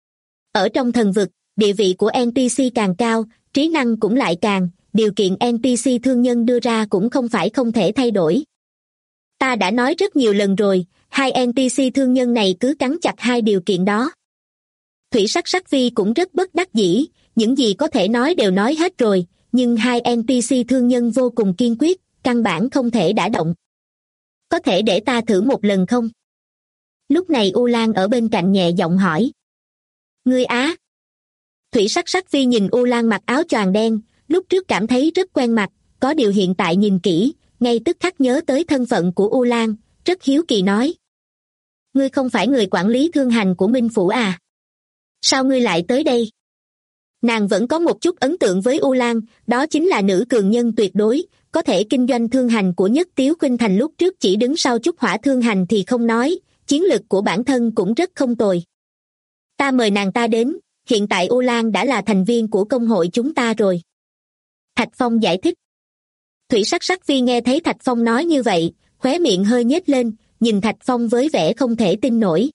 [SPEAKER 2] Ở trong thần vực, địa vị của NPC càng cao, trí năng cũng lại càng, điều kiện NPC thương nhân đưa ra cũng không phải không thể thay đổi. Ta đã nói rất nhiều lần rồi, hai NPC thương nhân này cứ cắn chặt hai điều kiện đó. Thủy Sắc Sắc Vi cũng rất bất đắc dĩ, những gì có thể nói đều nói hết rồi, nhưng hai NPC thương nhân vô cùng kiên quyết, căn bản không thể đả động. Có thể để ta thử một lần không? Lúc này U Lan ở bên cạnh nhẹ giọng hỏi. Ngươi á? Thủy Sắc Sắc Vi nhìn U Lan mặc áo choàng đen, lúc trước cảm thấy rất quen mặt, có điều hiện tại nhìn kỹ, ngay tức khắc nhớ tới thân phận của U Lan, rất hiếu kỳ nói. Ngươi không phải người quản lý thương hành của Minh Phủ à? Sao ngươi lại tới đây? Nàng vẫn có một chút ấn tượng với U Lan, đó chính là nữ cường nhân tuyệt đối, có thể kinh doanh thương hành của Nhất Tiếu Khuynh Thành lúc trước chỉ đứng sau Trúc Hỏa thương hành thì không nói, chiến lực của bản thân cũng rất không tồi. Ta mời nàng ta đến, hiện tại U Lan đã là thành viên của công hội chúng ta rồi. Thạch Phong giải thích. Thủy Sắc Sắc Vi nghe thấy Thạch Phong nói như vậy, khóe miệng hơi nhếch lên, nhìn Thạch Phong với vẻ không thể tin nổi.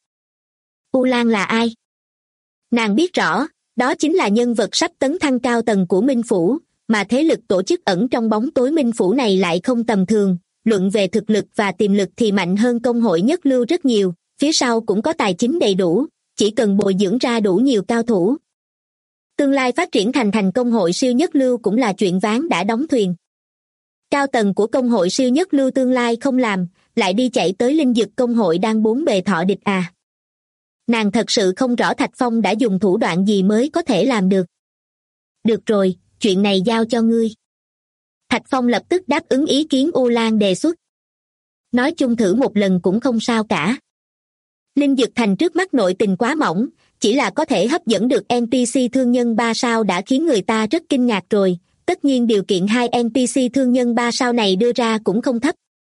[SPEAKER 2] U Lan là ai? Nàng biết rõ, đó chính là nhân vật sắp tấn thăng cao tầng của Minh Phủ, mà thế lực tổ chức ẩn trong bóng tối Minh Phủ này lại không tầm thường, luận về thực lực và tiềm lực thì mạnh hơn công hội Nhất Lưu rất nhiều, phía sau cũng có tài chính đầy đủ, chỉ cần bồi dưỡng ra đủ nhiều cao thủ. Tương lai phát triển thành công hội siêu Nhất Lưu cũng là chuyện ván đã đóng thuyền. Cao tầng của công hội siêu Nhất Lưu tương lai không làm, lại đi chạy tới linh dực công hội đang bốn bề thọ địch à. Nàng thật sự không rõ Thạch Phong đã dùng thủ đoạn gì mới có thể làm được. Được rồi, chuyện này giao cho ngươi. Thạch Phong lập tức đáp ứng ý kiến U Lan đề xuất. Nói chung thử một lần cũng không sao cả. Linh Dực Thành trước mắt nội tình quá mỏng, chỉ là có thể hấp dẫn được NPC thương nhân 3 sao đã khiến người ta rất kinh ngạc rồi, tất nhiên điều kiện hai NPC thương nhân 3 sao này đưa ra cũng không thấp.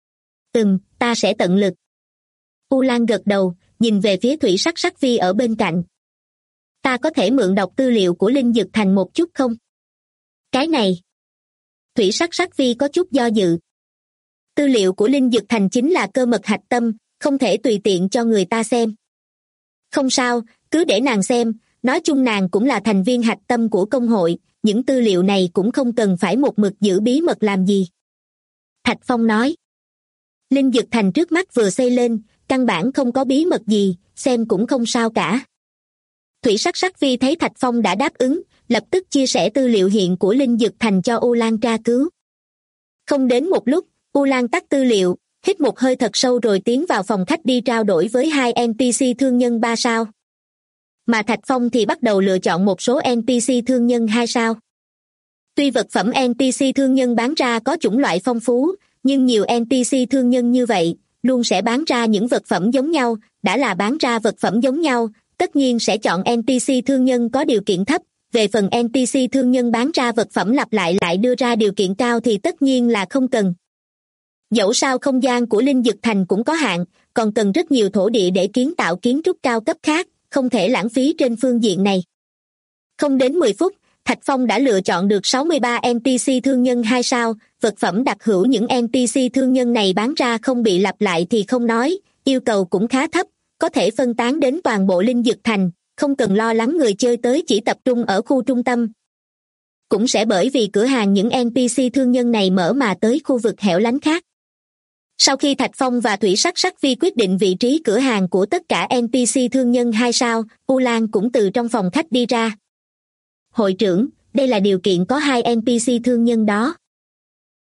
[SPEAKER 2] Ta sẽ tận lực. U Lan gật đầu, nhìn về phía Thủy Sắc Sắc Vi ở bên cạnh. Ta có thể mượn đọc tư liệu của Linh Dực Thành một chút không? Cái này. Thủy Sắc Sắc Vi có chút do dự. Tư liệu của Linh Dực Thành chính là cơ mật hạch tâm, không thể tùy tiện cho người ta xem. Không sao, cứ để nàng xem, nói chung nàng cũng là thành viên hạch tâm của công hội, những tư liệu này cũng không cần phải một mực giữ bí mật làm gì. Thạch Phong nói. Linh Dực Thành trước mắt vừa xây lên, căn bản không có bí mật gì, xem cũng không sao cả. Thủy Sắc Sắc Vi thấy Thạch Phong đã đáp ứng, lập tức chia sẻ tư liệu hiện của Linh Dực Thành cho U Lan tra cứu. Không đến một lúc, U Lan tắt tư liệu, hít một hơi thật sâu rồi tiến vào phòng khách đi trao đổi với hai NPC thương nhân 3 sao. Mà Thạch Phong thì bắt đầu lựa chọn một số NPC thương nhân 2 sao. Tuy vật phẩm NPC thương nhân bán ra có chủng loại phong phú, nhưng nhiều NPC thương nhân như vậy, luôn sẽ bán ra những vật phẩm giống nhau, đã là bán ra vật phẩm giống nhau, tất nhiên sẽ chọn NPC thương nhân có điều kiện thấp, về phần NPC thương nhân bán ra vật phẩm lặp lại lại đưa ra điều kiện cao thì tất nhiên là không cần. Dẫu sao không gian của Linh Dực Thành cũng có hạn, còn cần rất nhiều thổ địa để kiến tạo kiến trúc cao cấp khác, không thể lãng phí trên phương diện này. Không đến 10 phút, Thạch Phong đã lựa chọn được 63 NPC thương nhân 2 sao, vật phẩm đặc hữu những NPC thương nhân này bán ra không bị lặp lại thì không nói, yêu cầu cũng khá thấp, có thể phân tán đến toàn bộ Linh Dực Thành, không cần lo lắng người chơi tới chỉ tập trung ở khu trung tâm. Cũng sẽ bởi vì cửa hàng những NPC thương nhân này mở mà tới khu vực hẻo lánh khác. Sau khi Thạch Phong và Thủy Sắc Sắc Vi quyết định vị trí cửa hàng của tất cả NPC thương nhân 2 sao, U Lan cũng từ trong phòng khách đi ra. Hội trưởng, đây là điều kiện có hai NPC thương nhân đó.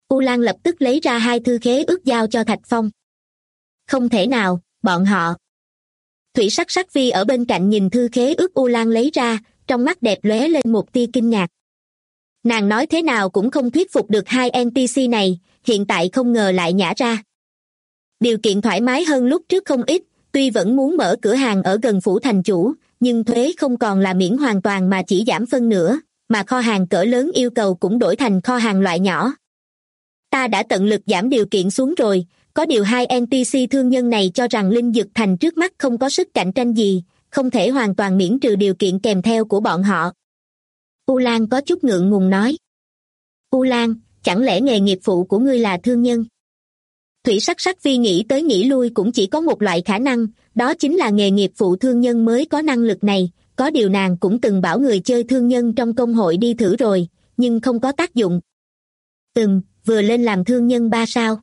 [SPEAKER 2] U Lan lập tức lấy ra 2 thư khế ước giao cho Thạch Phong. Không thể nào, bọn họ. Thủy Sắc Sắc Vi ở bên cạnh nhìn thư khế ước U Lan lấy ra, trong mắt đẹp lóe lên một tia kinh ngạc. Nàng nói thế nào cũng không thuyết phục được 2 NPC này, hiện tại không ngờ lại nhả ra. Điều kiện thoải mái hơn lúc trước không ít, tuy vẫn muốn mở cửa hàng ở gần phủ thành chủ, nhưng thuế không còn là miễn hoàn toàn mà chỉ giảm phân nửa, mà kho hàng cỡ lớn yêu cầu cũng đổi thành kho hàng loại nhỏ. Ta đã tận lực giảm điều kiện xuống rồi, có điều 2 NPC thương nhân này cho rằng Linh Dực Thành trước mắt không có sức cạnh tranh gì, không thể hoàn toàn miễn trừ điều kiện kèm theo của bọn họ. U Lan có chút ngượng ngùng nói. U Lan, chẳng lẽ nghề nghiệp phụ của ngươi là thương nhân? Thủy Sắc Sắc Vi nghĩ tới nghĩ lui cũng chỉ có một loại khả năng, đó chính là nghề nghiệp phụ thương nhân mới có năng lực này, có điều nàng cũng từng bảo người chơi thương nhân trong công hội đi thử rồi, nhưng không có tác dụng. Vừa lên làm thương nhân 3 sao.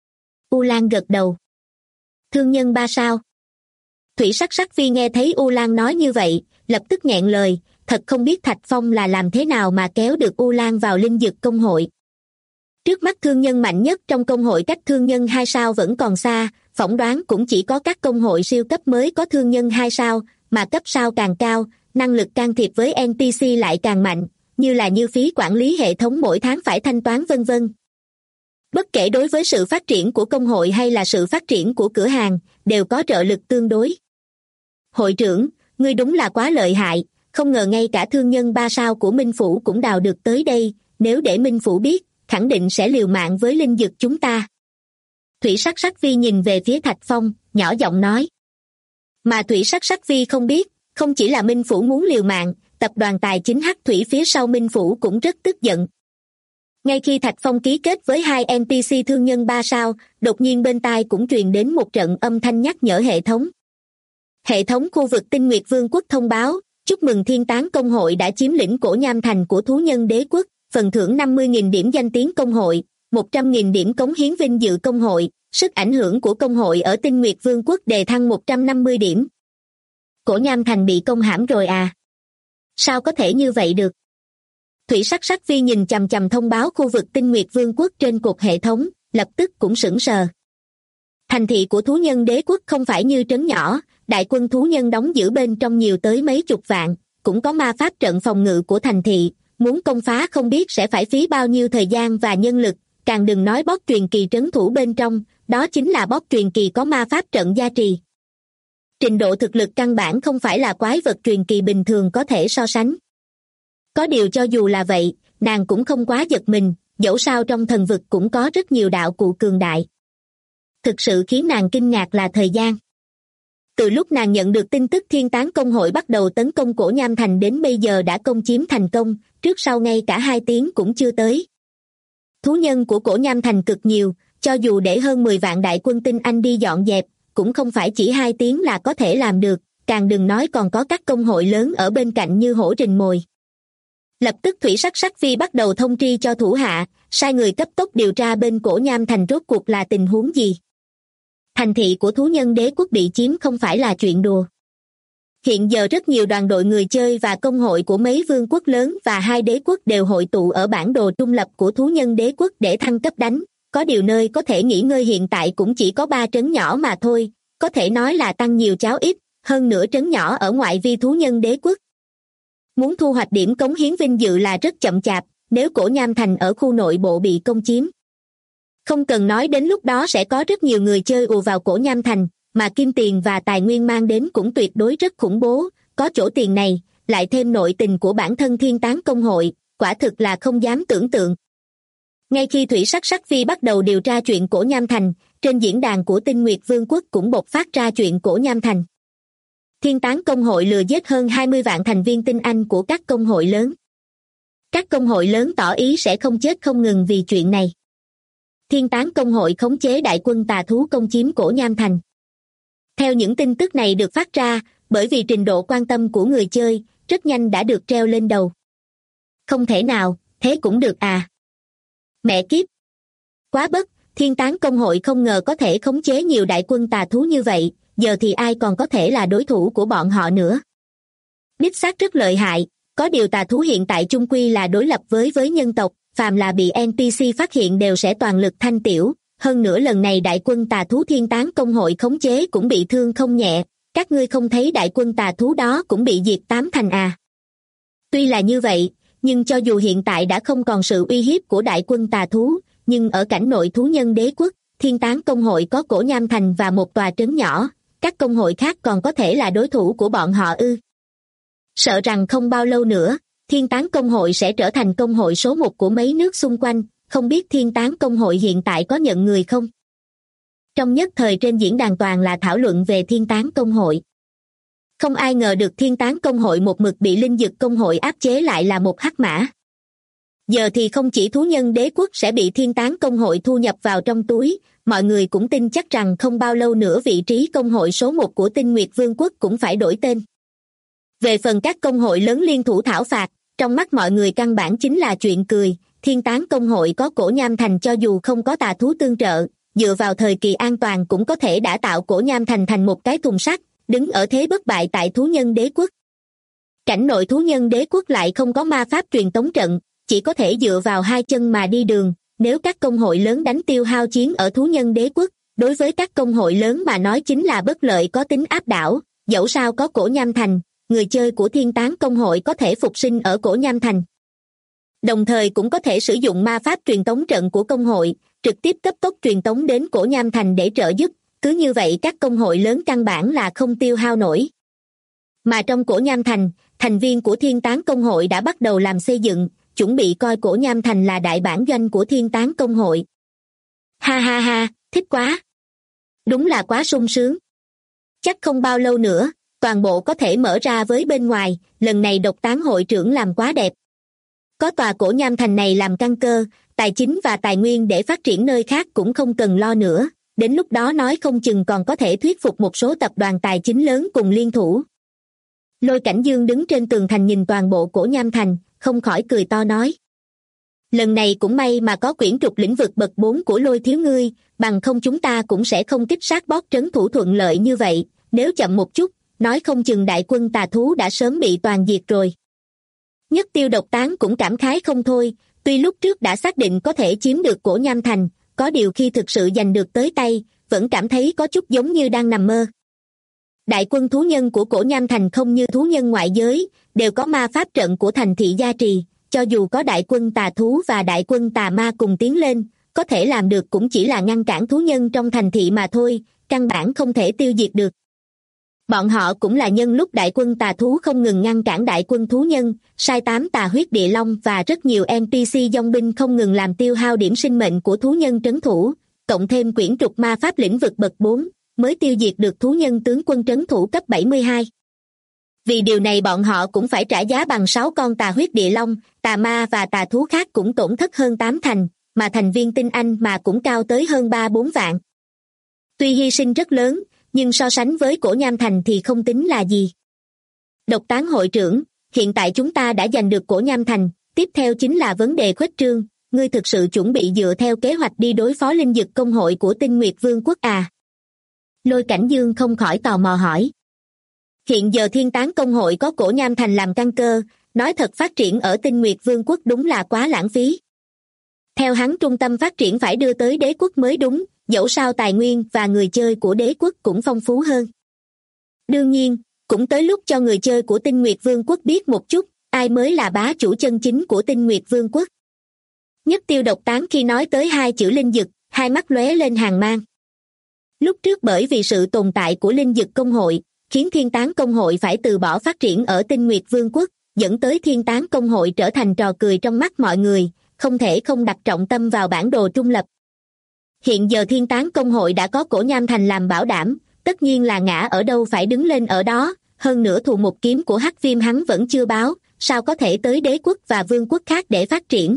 [SPEAKER 2] U Lan gật đầu. Thương nhân 3 sao? Thủy Sắc Sắc Vi nghe thấy U Lan nói như vậy, lập tức nghẹn lời, thật không biết Thạch Phong là làm thế nào mà kéo được U Lan vào Linh Dực công hội. Trước mắt thương nhân mạnh nhất trong công hội cách thương nhân 2 sao vẫn còn xa, phỏng đoán cũng chỉ có các công hội siêu cấp mới có thương nhân 2 sao, mà cấp sao càng cao, năng lực can thiệp với NPC lại càng mạnh, như phí quản lý hệ thống mỗi tháng phải thanh toán vân vân. Bất kể đối với sự phát triển của công hội hay là sự phát triển của cửa hàng, đều có trợ lực tương đối. Hội trưởng, ngươi đúng là quá lợi hại, không ngờ ngay cả thương nhân 3 sao của Minh Phủ cũng đào được tới đây, nếu để Minh Phủ biết, khẳng định sẽ liều mạng với Linh Dực chúng ta. Thủy Sắc Sắc Vi nhìn về phía Thạch Phong, nhỏ giọng nói. Mà Thủy Sắc Sắc Vi không biết, không chỉ là Minh Phủ muốn liều mạng, tập đoàn tài chính Hắc Thủy phía sau Minh Phủ cũng rất tức giận. Ngay khi Thạch Phong ký kết với 2 NPC thương nhân 3 sao, đột nhiên bên tai cũng truyền đến một trận âm thanh nhắc nhở hệ thống. Hệ thống khu vực Tinh Nguyệt Vương quốc thông báo, chúc mừng Thiên Tán công hội đã chiếm lĩnh Cổ Nham Thành của thú nhân đế quốc, phần thưởng 50.000 điểm danh tiếng công hội, 100.000 điểm cống hiến vinh dự công hội, sức ảnh hưởng của công hội ở Tinh Nguyệt Vương quốc đề thăng 150 điểm. Cổ Nham Thành bị công hãm rồi à? Sao có thể như vậy được? Thủy Sắc Sắc Vi nhìn chằm chằm thông báo khu vực Tinh Nguyệt Vương quốc trên cột hệ thống, lập tức cũng sững sờ. Thành thị của thú nhân đế quốc không phải như trấn nhỏ, đại quân thú nhân đóng giữ bên trong nhiều tới mấy chục vạn, cũng có ma pháp trận phòng ngự của thành thị, muốn công phá không biết sẽ phải phí bao nhiêu thời gian và nhân lực, càng đừng nói boss truyền kỳ trấn thủ bên trong, đó chính là boss truyền kỳ có ma pháp trận gia trì. Trình độ thực lực căn bản không phải là quái vật truyền kỳ bình thường có thể so sánh. Có điều cho dù là vậy, nàng cũng không quá giật mình, dẫu sao trong thần vực cũng có rất nhiều đạo cụ cường đại. Thực sự khiến nàng kinh ngạc là thời gian. Từ lúc nàng nhận được tin tức Thiên Tán công hội bắt đầu tấn công Cổ Nham Thành đến bây giờ đã công chiếm thành công, trước sau ngay cả 2 tiếng cũng chưa tới. Thú nhân của Cổ Nham Thành cực nhiều, cho dù để hơn 10 vạn đại quân tinh anh đi dọn dẹp, cũng không phải chỉ 2 tiếng là có thể làm được, càng đừng nói còn có các công hội lớn ở bên cạnh như hổ rình mồi. Lập tức Thủy Sắc Sắc Vi bắt đầu thông tri cho thủ hạ, sai người cấp tốc điều tra bên Cổ Nham Thành rốt cuộc là tình huống gì. Thành thị của thú nhân đế quốc bị chiếm không phải là chuyện đùa. Hiện giờ rất nhiều đoàn đội người chơi và công hội của mấy vương quốc lớn và 2 đế quốc đều hội tụ ở bản đồ trung lập của thú nhân đế quốc để thăng cấp đánh, có điều nơi có thể nghỉ ngơi hiện tại cũng chỉ có 3 trấn nhỏ mà thôi, có thể nói là tăng nhiều cháo ít, hơn nữa trấn nhỏ ở ngoại vi thú nhân đế quốc. Muốn thu hoạch điểm cống hiến vinh dự là rất chậm chạp, nếu Cổ Nham Thành ở khu nội bộ bị công chiếm. Không cần nói đến lúc đó sẽ có rất nhiều người chơi ùa vào Cổ Nham Thành, mà kim tiền và tài nguyên mang đến cũng tuyệt đối rất khủng bố, có chỗ tiền này, lại thêm nội tình của bản thân Thiên Tán công hội, quả thực là không dám tưởng tượng. Ngay khi Thủy Sắc Sắc Vi bắt đầu điều tra chuyện Cổ Nham Thành, trên diễn đàn của Tinh Nguyệt Vương quốc cũng bộc phát ra chuyện Cổ Nham Thành. Thiên Tán công hội lừa giết hơn 20 vạn thành viên tinh anh của các công hội lớn. Các công hội lớn tỏ ý sẽ không chết không ngừng vì chuyện này. Thiên Tán công hội khống chế đại quân tà thú công chiếm Cổ Nham Thành. Theo những tin tức này được phát ra, bởi vì trình độ quan tâm của người chơi, rất nhanh đã được treo lên đầu. Không thể nào, thế cũng được à? Mẹ kiếp! Quá bất, Thiên Tán công hội không ngờ có thể khống chế nhiều đại quân tà thú như vậy, giờ thì ai còn có thể là đối thủ của bọn họ nữa. Đích xác rất lợi hại, có điều tà thú hiện tại chung quy là đối lập với nhân tộc, phàm là bị NPC phát hiện đều sẽ toàn lực thanh tiểu, hơn nữa lần này đại quân tà thú thiên tán công hội khống chế cũng bị thương không nhẹ, các ngươi không thấy đại quân tà thú đó cũng bị diệt 8 thành à. Tuy là như vậy, nhưng cho dù hiện tại đã không còn sự uy hiếp của đại quân tà thú, nhưng ở cảnh nội thú nhân đế quốc, thiên tán công hội có Cổ Nham Thành và một tòa trấn nhỏ, các công hội khác còn có thể là đối thủ của bọn họ ư? Sợ rằng không bao lâu nữa, thiên tán công hội sẽ trở thành công hội số 1 của mấy nước xung quanh, không biết thiên tán công hội hiện tại có nhận người không? Trong nhất thời trên diễn đàn toàn là thảo luận về thiên tán công hội. Không ai ngờ được thiên tán công hội một mực bị linh dực công hội áp chế lại là một hắc mã. Giờ thì không chỉ thú nhân đế quốc sẽ bị thiên tán công hội thu nhập vào trong túi, mọi người cũng tin chắc rằng không bao lâu nữa vị trí công hội số 1 của Tinh Nguyệt Vương quốc cũng phải đổi tên. Về phần các công hội lớn liên thủ thảo phạt, trong mắt mọi người căn bản chính là chuyện cười, thiên tán công hội có Cổ Nham Thành cho dù không có tà thú tương trợ, dựa vào thời kỳ an toàn cũng có thể đã tạo Cổ Nham Thành thành một cái thùng sắt, đứng ở thế bất bại tại thú nhân đế quốc. Cảnh nội thú nhân đế quốc lại không có ma pháp truyền tống trận, chỉ có thể dựa vào hai chân mà đi đường, nếu các công hội lớn đánh tiêu hao chiến ở thú nhân đế quốc, đối với các công hội lớn mà nói chính là bất lợi có tính áp đảo, dẫu sao có Cổ Nham Thành, người chơi của thiên tán công hội có thể phục sinh ở Cổ Nham Thành. Đồng thời cũng có thể sử dụng ma pháp truyền tống trận của công hội, trực tiếp cấp tốc truyền tống đến Cổ Nham Thành để trợ giúp, cứ như vậy các công hội lớn căn bản là không tiêu hao nổi. Mà trong Cổ Nham Thành, thành viên của thiên tán công hội đã bắt đầu làm xây dựng, chuẩn bị coi Cổ Nham Thành là đại bản doanh của thiên tán công hội. Ha ha ha, thích quá. Đúng là quá sung sướng. Chắc không bao lâu nữa, toàn bộ có thể mở ra với bên ngoài, lần này độc tán hội trưởng làm quá đẹp. Có tòa Cổ Nham Thành này làm căn cơ, tài chính và tài nguyên để phát triển nơi khác cũng không cần lo nữa, đến lúc đó nói không chừng còn có thể thuyết phục một số tập đoàn tài chính lớn cùng liên thủ. Lôi Cảnh Dương đứng trên tường thành nhìn toàn bộ Cổ Nham Thành, không khỏi cười to nói. Lần này cũng may mà có quyển trục lĩnh vực bậc 4 của Lôi thiếu ngươi, bằng không chúng ta cũng sẽ không kích sát bóp trấn thủ thuận lợi như vậy, nếu chậm một chút, nói không chừng đại quân tà thú đã sớm bị toàn diệt rồi. Nhất Tiêu Độc Tán cũng cảm khái không thôi, tuy lúc trước đã xác định có thể chiếm được Cổ Nham Thành, có điều khi thực sự giành được tới tay, vẫn cảm thấy có chút giống như đang nằm mơ. Đại quân thú nhân của Cổ Nham Thành không như thú nhân ngoại giới, đều có ma pháp trận của thành thị gia trì, cho dù có đại quân tà thú và đại quân tà ma cùng tiến lên, có thể làm được cũng chỉ là ngăn cản thú nhân trong thành thị mà thôi, căn bản không thể tiêu diệt được. Bọn họ cũng là nhân lúc đại quân tà thú không ngừng ngăn cản đại quân thú nhân, sai 8 tà huyết địa long và rất nhiều NPC dòng binh không ngừng làm tiêu hao điểm sinh mệnh của thú nhân trấn thủ, cộng thêm quyển trục ma pháp lĩnh vực bậc 4, mới tiêu diệt được thú nhân tướng quân trấn thủ cấp 72. Vì điều này bọn họ cũng phải trả giá bằng 6 con tà huyết địa long, tà ma và tà thú khác cũng tổn thất hơn 8 thành, mà thành viên tinh anh mà cũng cao tới hơn 3-4 vạn. Tuy hy sinh rất lớn, nhưng so sánh với Cổ Nham Thành thì không tính là gì. Độc Tán hội trưởng, hiện tại chúng ta đã giành được Cổ Nham Thành, tiếp theo chính là vấn đề khuếch trương, ngươi thực sự chuẩn bị dựa theo kế hoạch đi đối phó linh dực công hội của Tinh Nguyệt Vương quốc à? Lôi Cảnh Dương không khỏi tò mò hỏi. Hiện giờ thiên tán công hội có Cổ Nham Thành làm căn cơ, nói thật phát triển ở Tinh Nguyệt Vương quốc đúng là quá lãng phí. Theo hắn trung tâm phát triển phải đưa tới đế quốc mới đúng, dẫu sao tài nguyên và người chơi của đế quốc cũng phong phú hơn. Đương nhiên, cũng tới lúc cho người chơi của Tinh Nguyệt Vương quốc biết một chút, ai mới là bá chủ chân chính của Tinh Nguyệt Vương quốc. Nhất Tiêu Độc Tán khi nói tới hai chữ linh dực, hai mắt lóe lên hàn mang. Lúc trước bởi vì sự tồn tại của linh dực công hội, khiến thiên tán công hội phải từ bỏ phát triển ở Tinh Nguyệt Vương quốc, dẫn tới thiên tán công hội trở thành trò cười trong mắt mọi người, không thể không đặt trọng tâm vào bản đồ trung lập. Hiện giờ thiên tán công hội đã có Cổ Nham Thành làm bảo đảm, tất nhiên là ngã ở đâu phải đứng lên ở đó, hơn nữa thù một kiếm của Hắc Viêm hắn vẫn chưa báo, sao có thể tới đế quốc và vương quốc khác để phát triển.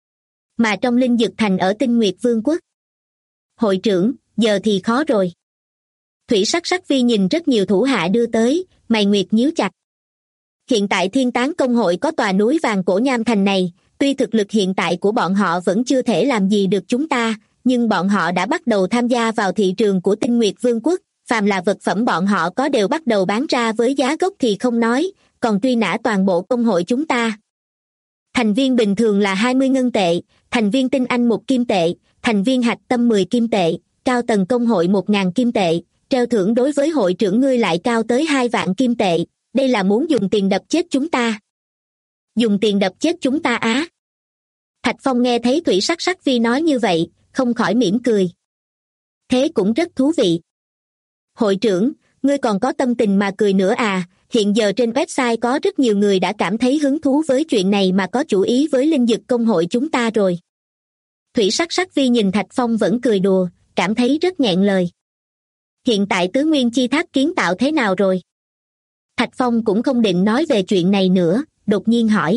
[SPEAKER 2] Mà trong linh dực thành ở Tinh Nguyệt Vương quốc. Hội trưởng, giờ thì khó rồi. Thủy Sắc Sắc Vi nhìn rất nhiều thủ hạ đưa tới, mày nguyệt nhíu chặt. Hiện tại thiên tán công hội có tòa núi vàng Cổ Nham Thành này, tuy thực lực hiện tại của bọn họ vẫn chưa thể làm gì được chúng ta, nhưng bọn họ đã bắt đầu tham gia vào thị trường của Tinh Nguyệt Vương quốc, phàm là vật phẩm bọn họ có đều bắt đầu bán ra với giá gốc thì không nói, còn truy nã toàn bộ công hội chúng ta. Thành viên bình thường là 20 ngân tệ, thành viên tinh anh 1 kim tệ, thành viên hạch tâm 10 kim tệ, cao tầng công hội 1.000 kim tệ, treo thưởng đối với hội trưởng ngươi lại cao tới 2 vạn kim tệ, đây là muốn dùng tiền đập chết chúng ta. Dùng tiền đập chết chúng ta á. Thạch Phong nghe thấy Thủy Sắc Sắc Vi nói như vậy, không khỏi mỉm cười. Thế cũng rất thú vị. Hội trưởng, ngươi còn có tâm tình mà cười nữa à, hiện giờ trên website có rất nhiều người đã cảm thấy hứng thú với chuyện này mà có chủ ý với linh dực công hội chúng ta rồi. Thủy Sắc Sắc Vi nhìn Thạch Phong vẫn cười đùa, cảm thấy rất nghẹn lời. Hiện tại tứ nguyên chi tháp kiến tạo thế nào rồi? Thạch Phong cũng không định nói về chuyện này nữa, đột nhiên hỏi.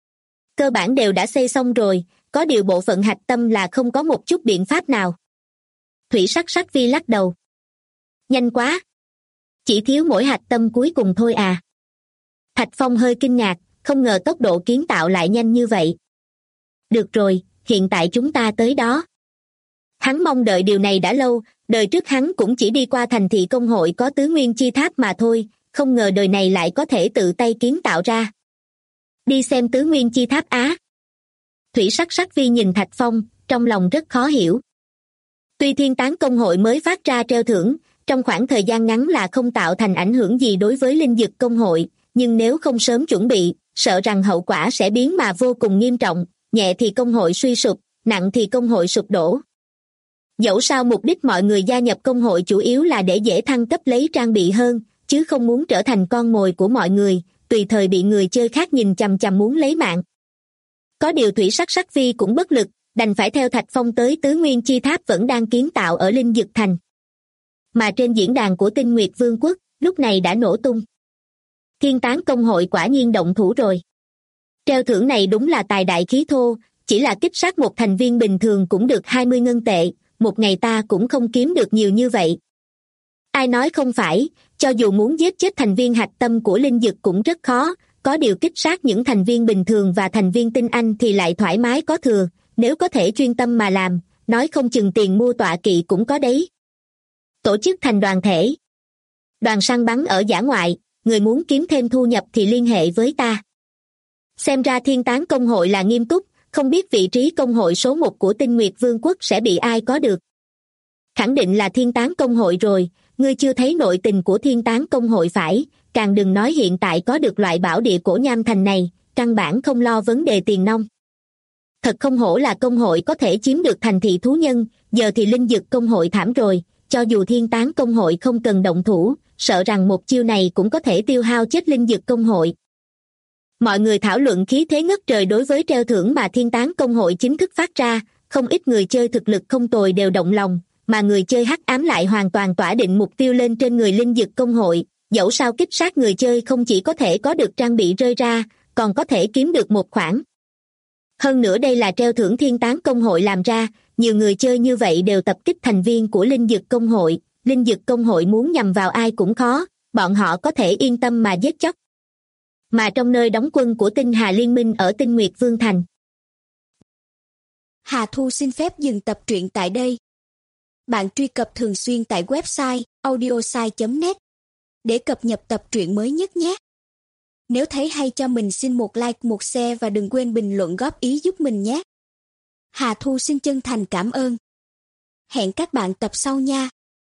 [SPEAKER 2] Cơ bản đều đã xây xong rồi, có điều bộ phận hạch tâm là không có một chút biện pháp nào. Thủy Sắc Sắc Vi lắc đầu. Nhanh quá. Chỉ thiếu mỗi hạch tâm cuối cùng thôi à. Thạch Phong hơi kinh ngạc, không ngờ tốc độ kiến tạo lại nhanh như vậy. Được rồi, hiện tại chúng ta tới đó. Hắn mong đợi điều này đã lâu, đời trước hắn cũng chỉ đi qua thành thị công hội có tứ nguyên chi tháp mà thôi, không ngờ đời này lại có thể tự tay kiến tạo ra. Đi xem tứ nguyên chi tháp á. Thủy Sắc Sắc Vi nhìn Thạch Phong, trong lòng rất khó hiểu. Tuy thiên tán công hội mới phát ra treo thưởng, trong khoảng thời gian ngắn là không tạo thành ảnh hưởng gì đối với linh dực công hội, nhưng nếu không sớm chuẩn bị, sợ rằng hậu quả sẽ biến mà vô cùng nghiêm trọng, nhẹ thì công hội suy sụp, nặng thì công hội sụp đổ. Dẫu sao mục đích mọi người gia nhập công hội chủ yếu là để dễ thăng cấp lấy trang bị hơn, chứ không muốn trở thành con mồi của mọi người, tùy thời bị người chơi khác nhìn chằm chằm muốn lấy mạng. Có điều Thủy Sắc Sắc Vi cũng bất lực, đành phải theo Thạch Phong tới tứ nguyên chi tháp vẫn đang kiến tạo ở Linh Dực Thành. Mà trên diễn đàn của Tinh Nguyệt Vương quốc, lúc này đã nổ tung. Thiên tán công hội quả nhiên động thủ rồi. Treo thưởng này đúng là tài đại khí thô, chỉ là kích sát một thành viên bình thường cũng được 20 ngân tệ, một ngày ta cũng không kiếm được nhiều như vậy. Ai nói không phải, cho dù muốn giết chết thành viên hạch tâm của linh dực cũng rất khó, có điều kích sát những thành viên bình thường và thành viên tinh anh thì lại thoải mái có thừa, nếu có thể chuyên tâm mà làm, nói không chừng tiền mua tọa kỵ cũng có đấy. Tổ chức thành đoàn thể. Đoàn săn bắn ở dã ngoại, người muốn kiếm thêm thu nhập thì liên hệ với ta. Xem ra thiên tán công hội là nghiêm túc, không biết vị trí công hội số 1 của Tinh Nguyệt Vương quốc sẽ bị ai có được. Khẳng định là thiên tán công hội rồi, ngươi chưa thấy nội tình của thiên tán công hội phải, càng đừng nói hiện tại có được loại bảo địa cổ nham thành này, căn bản không lo vấn đề tiền nong. Thật không hổ là công hội có thể chiếm được thành thị thú nhân, giờ thì linh dực công hội thảm rồi, cho dù thiên tán công hội không cần động thủ, sợ rằng một chiêu này cũng có thể tiêu hao chết linh dực công hội. Mọi người thảo luận khí thế ngất trời đối với treo thưởng mà thiên tán công hội chính thức phát ra, không ít người chơi thực lực không tồi đều động lòng, mà người chơi hắc ám lại hoàn toàn tỏa định mục tiêu lên trên người linh dực công hội, dẫu sao kích sát người chơi không chỉ có thể có được trang bị rơi ra, còn có thể kiếm được một khoản. Hơn nữa đây là treo thưởng thiên tán công hội làm ra, nhiều người chơi như vậy đều tập kích thành viên của linh dực công hội muốn nhằm vào ai cũng khó, bọn họ có thể yên tâm mà giết chóc. Mà trong nơi đóng quân của Tinh Hà Liên minh ở Tinh Nguyệt Vương Thành.
[SPEAKER 3] Hà Thu xin phép dừng tập truyện tại đây. Bạn truy cập thường xuyên tại website audiosai.net để cập nhật tập truyện mới nhất nhé. Nếu thấy hay cho mình xin một like, một share và đừng quên bình luận góp ý giúp mình nhé. Hà Thu xin chân thành cảm ơn. Hẹn các bạn tập sau nha.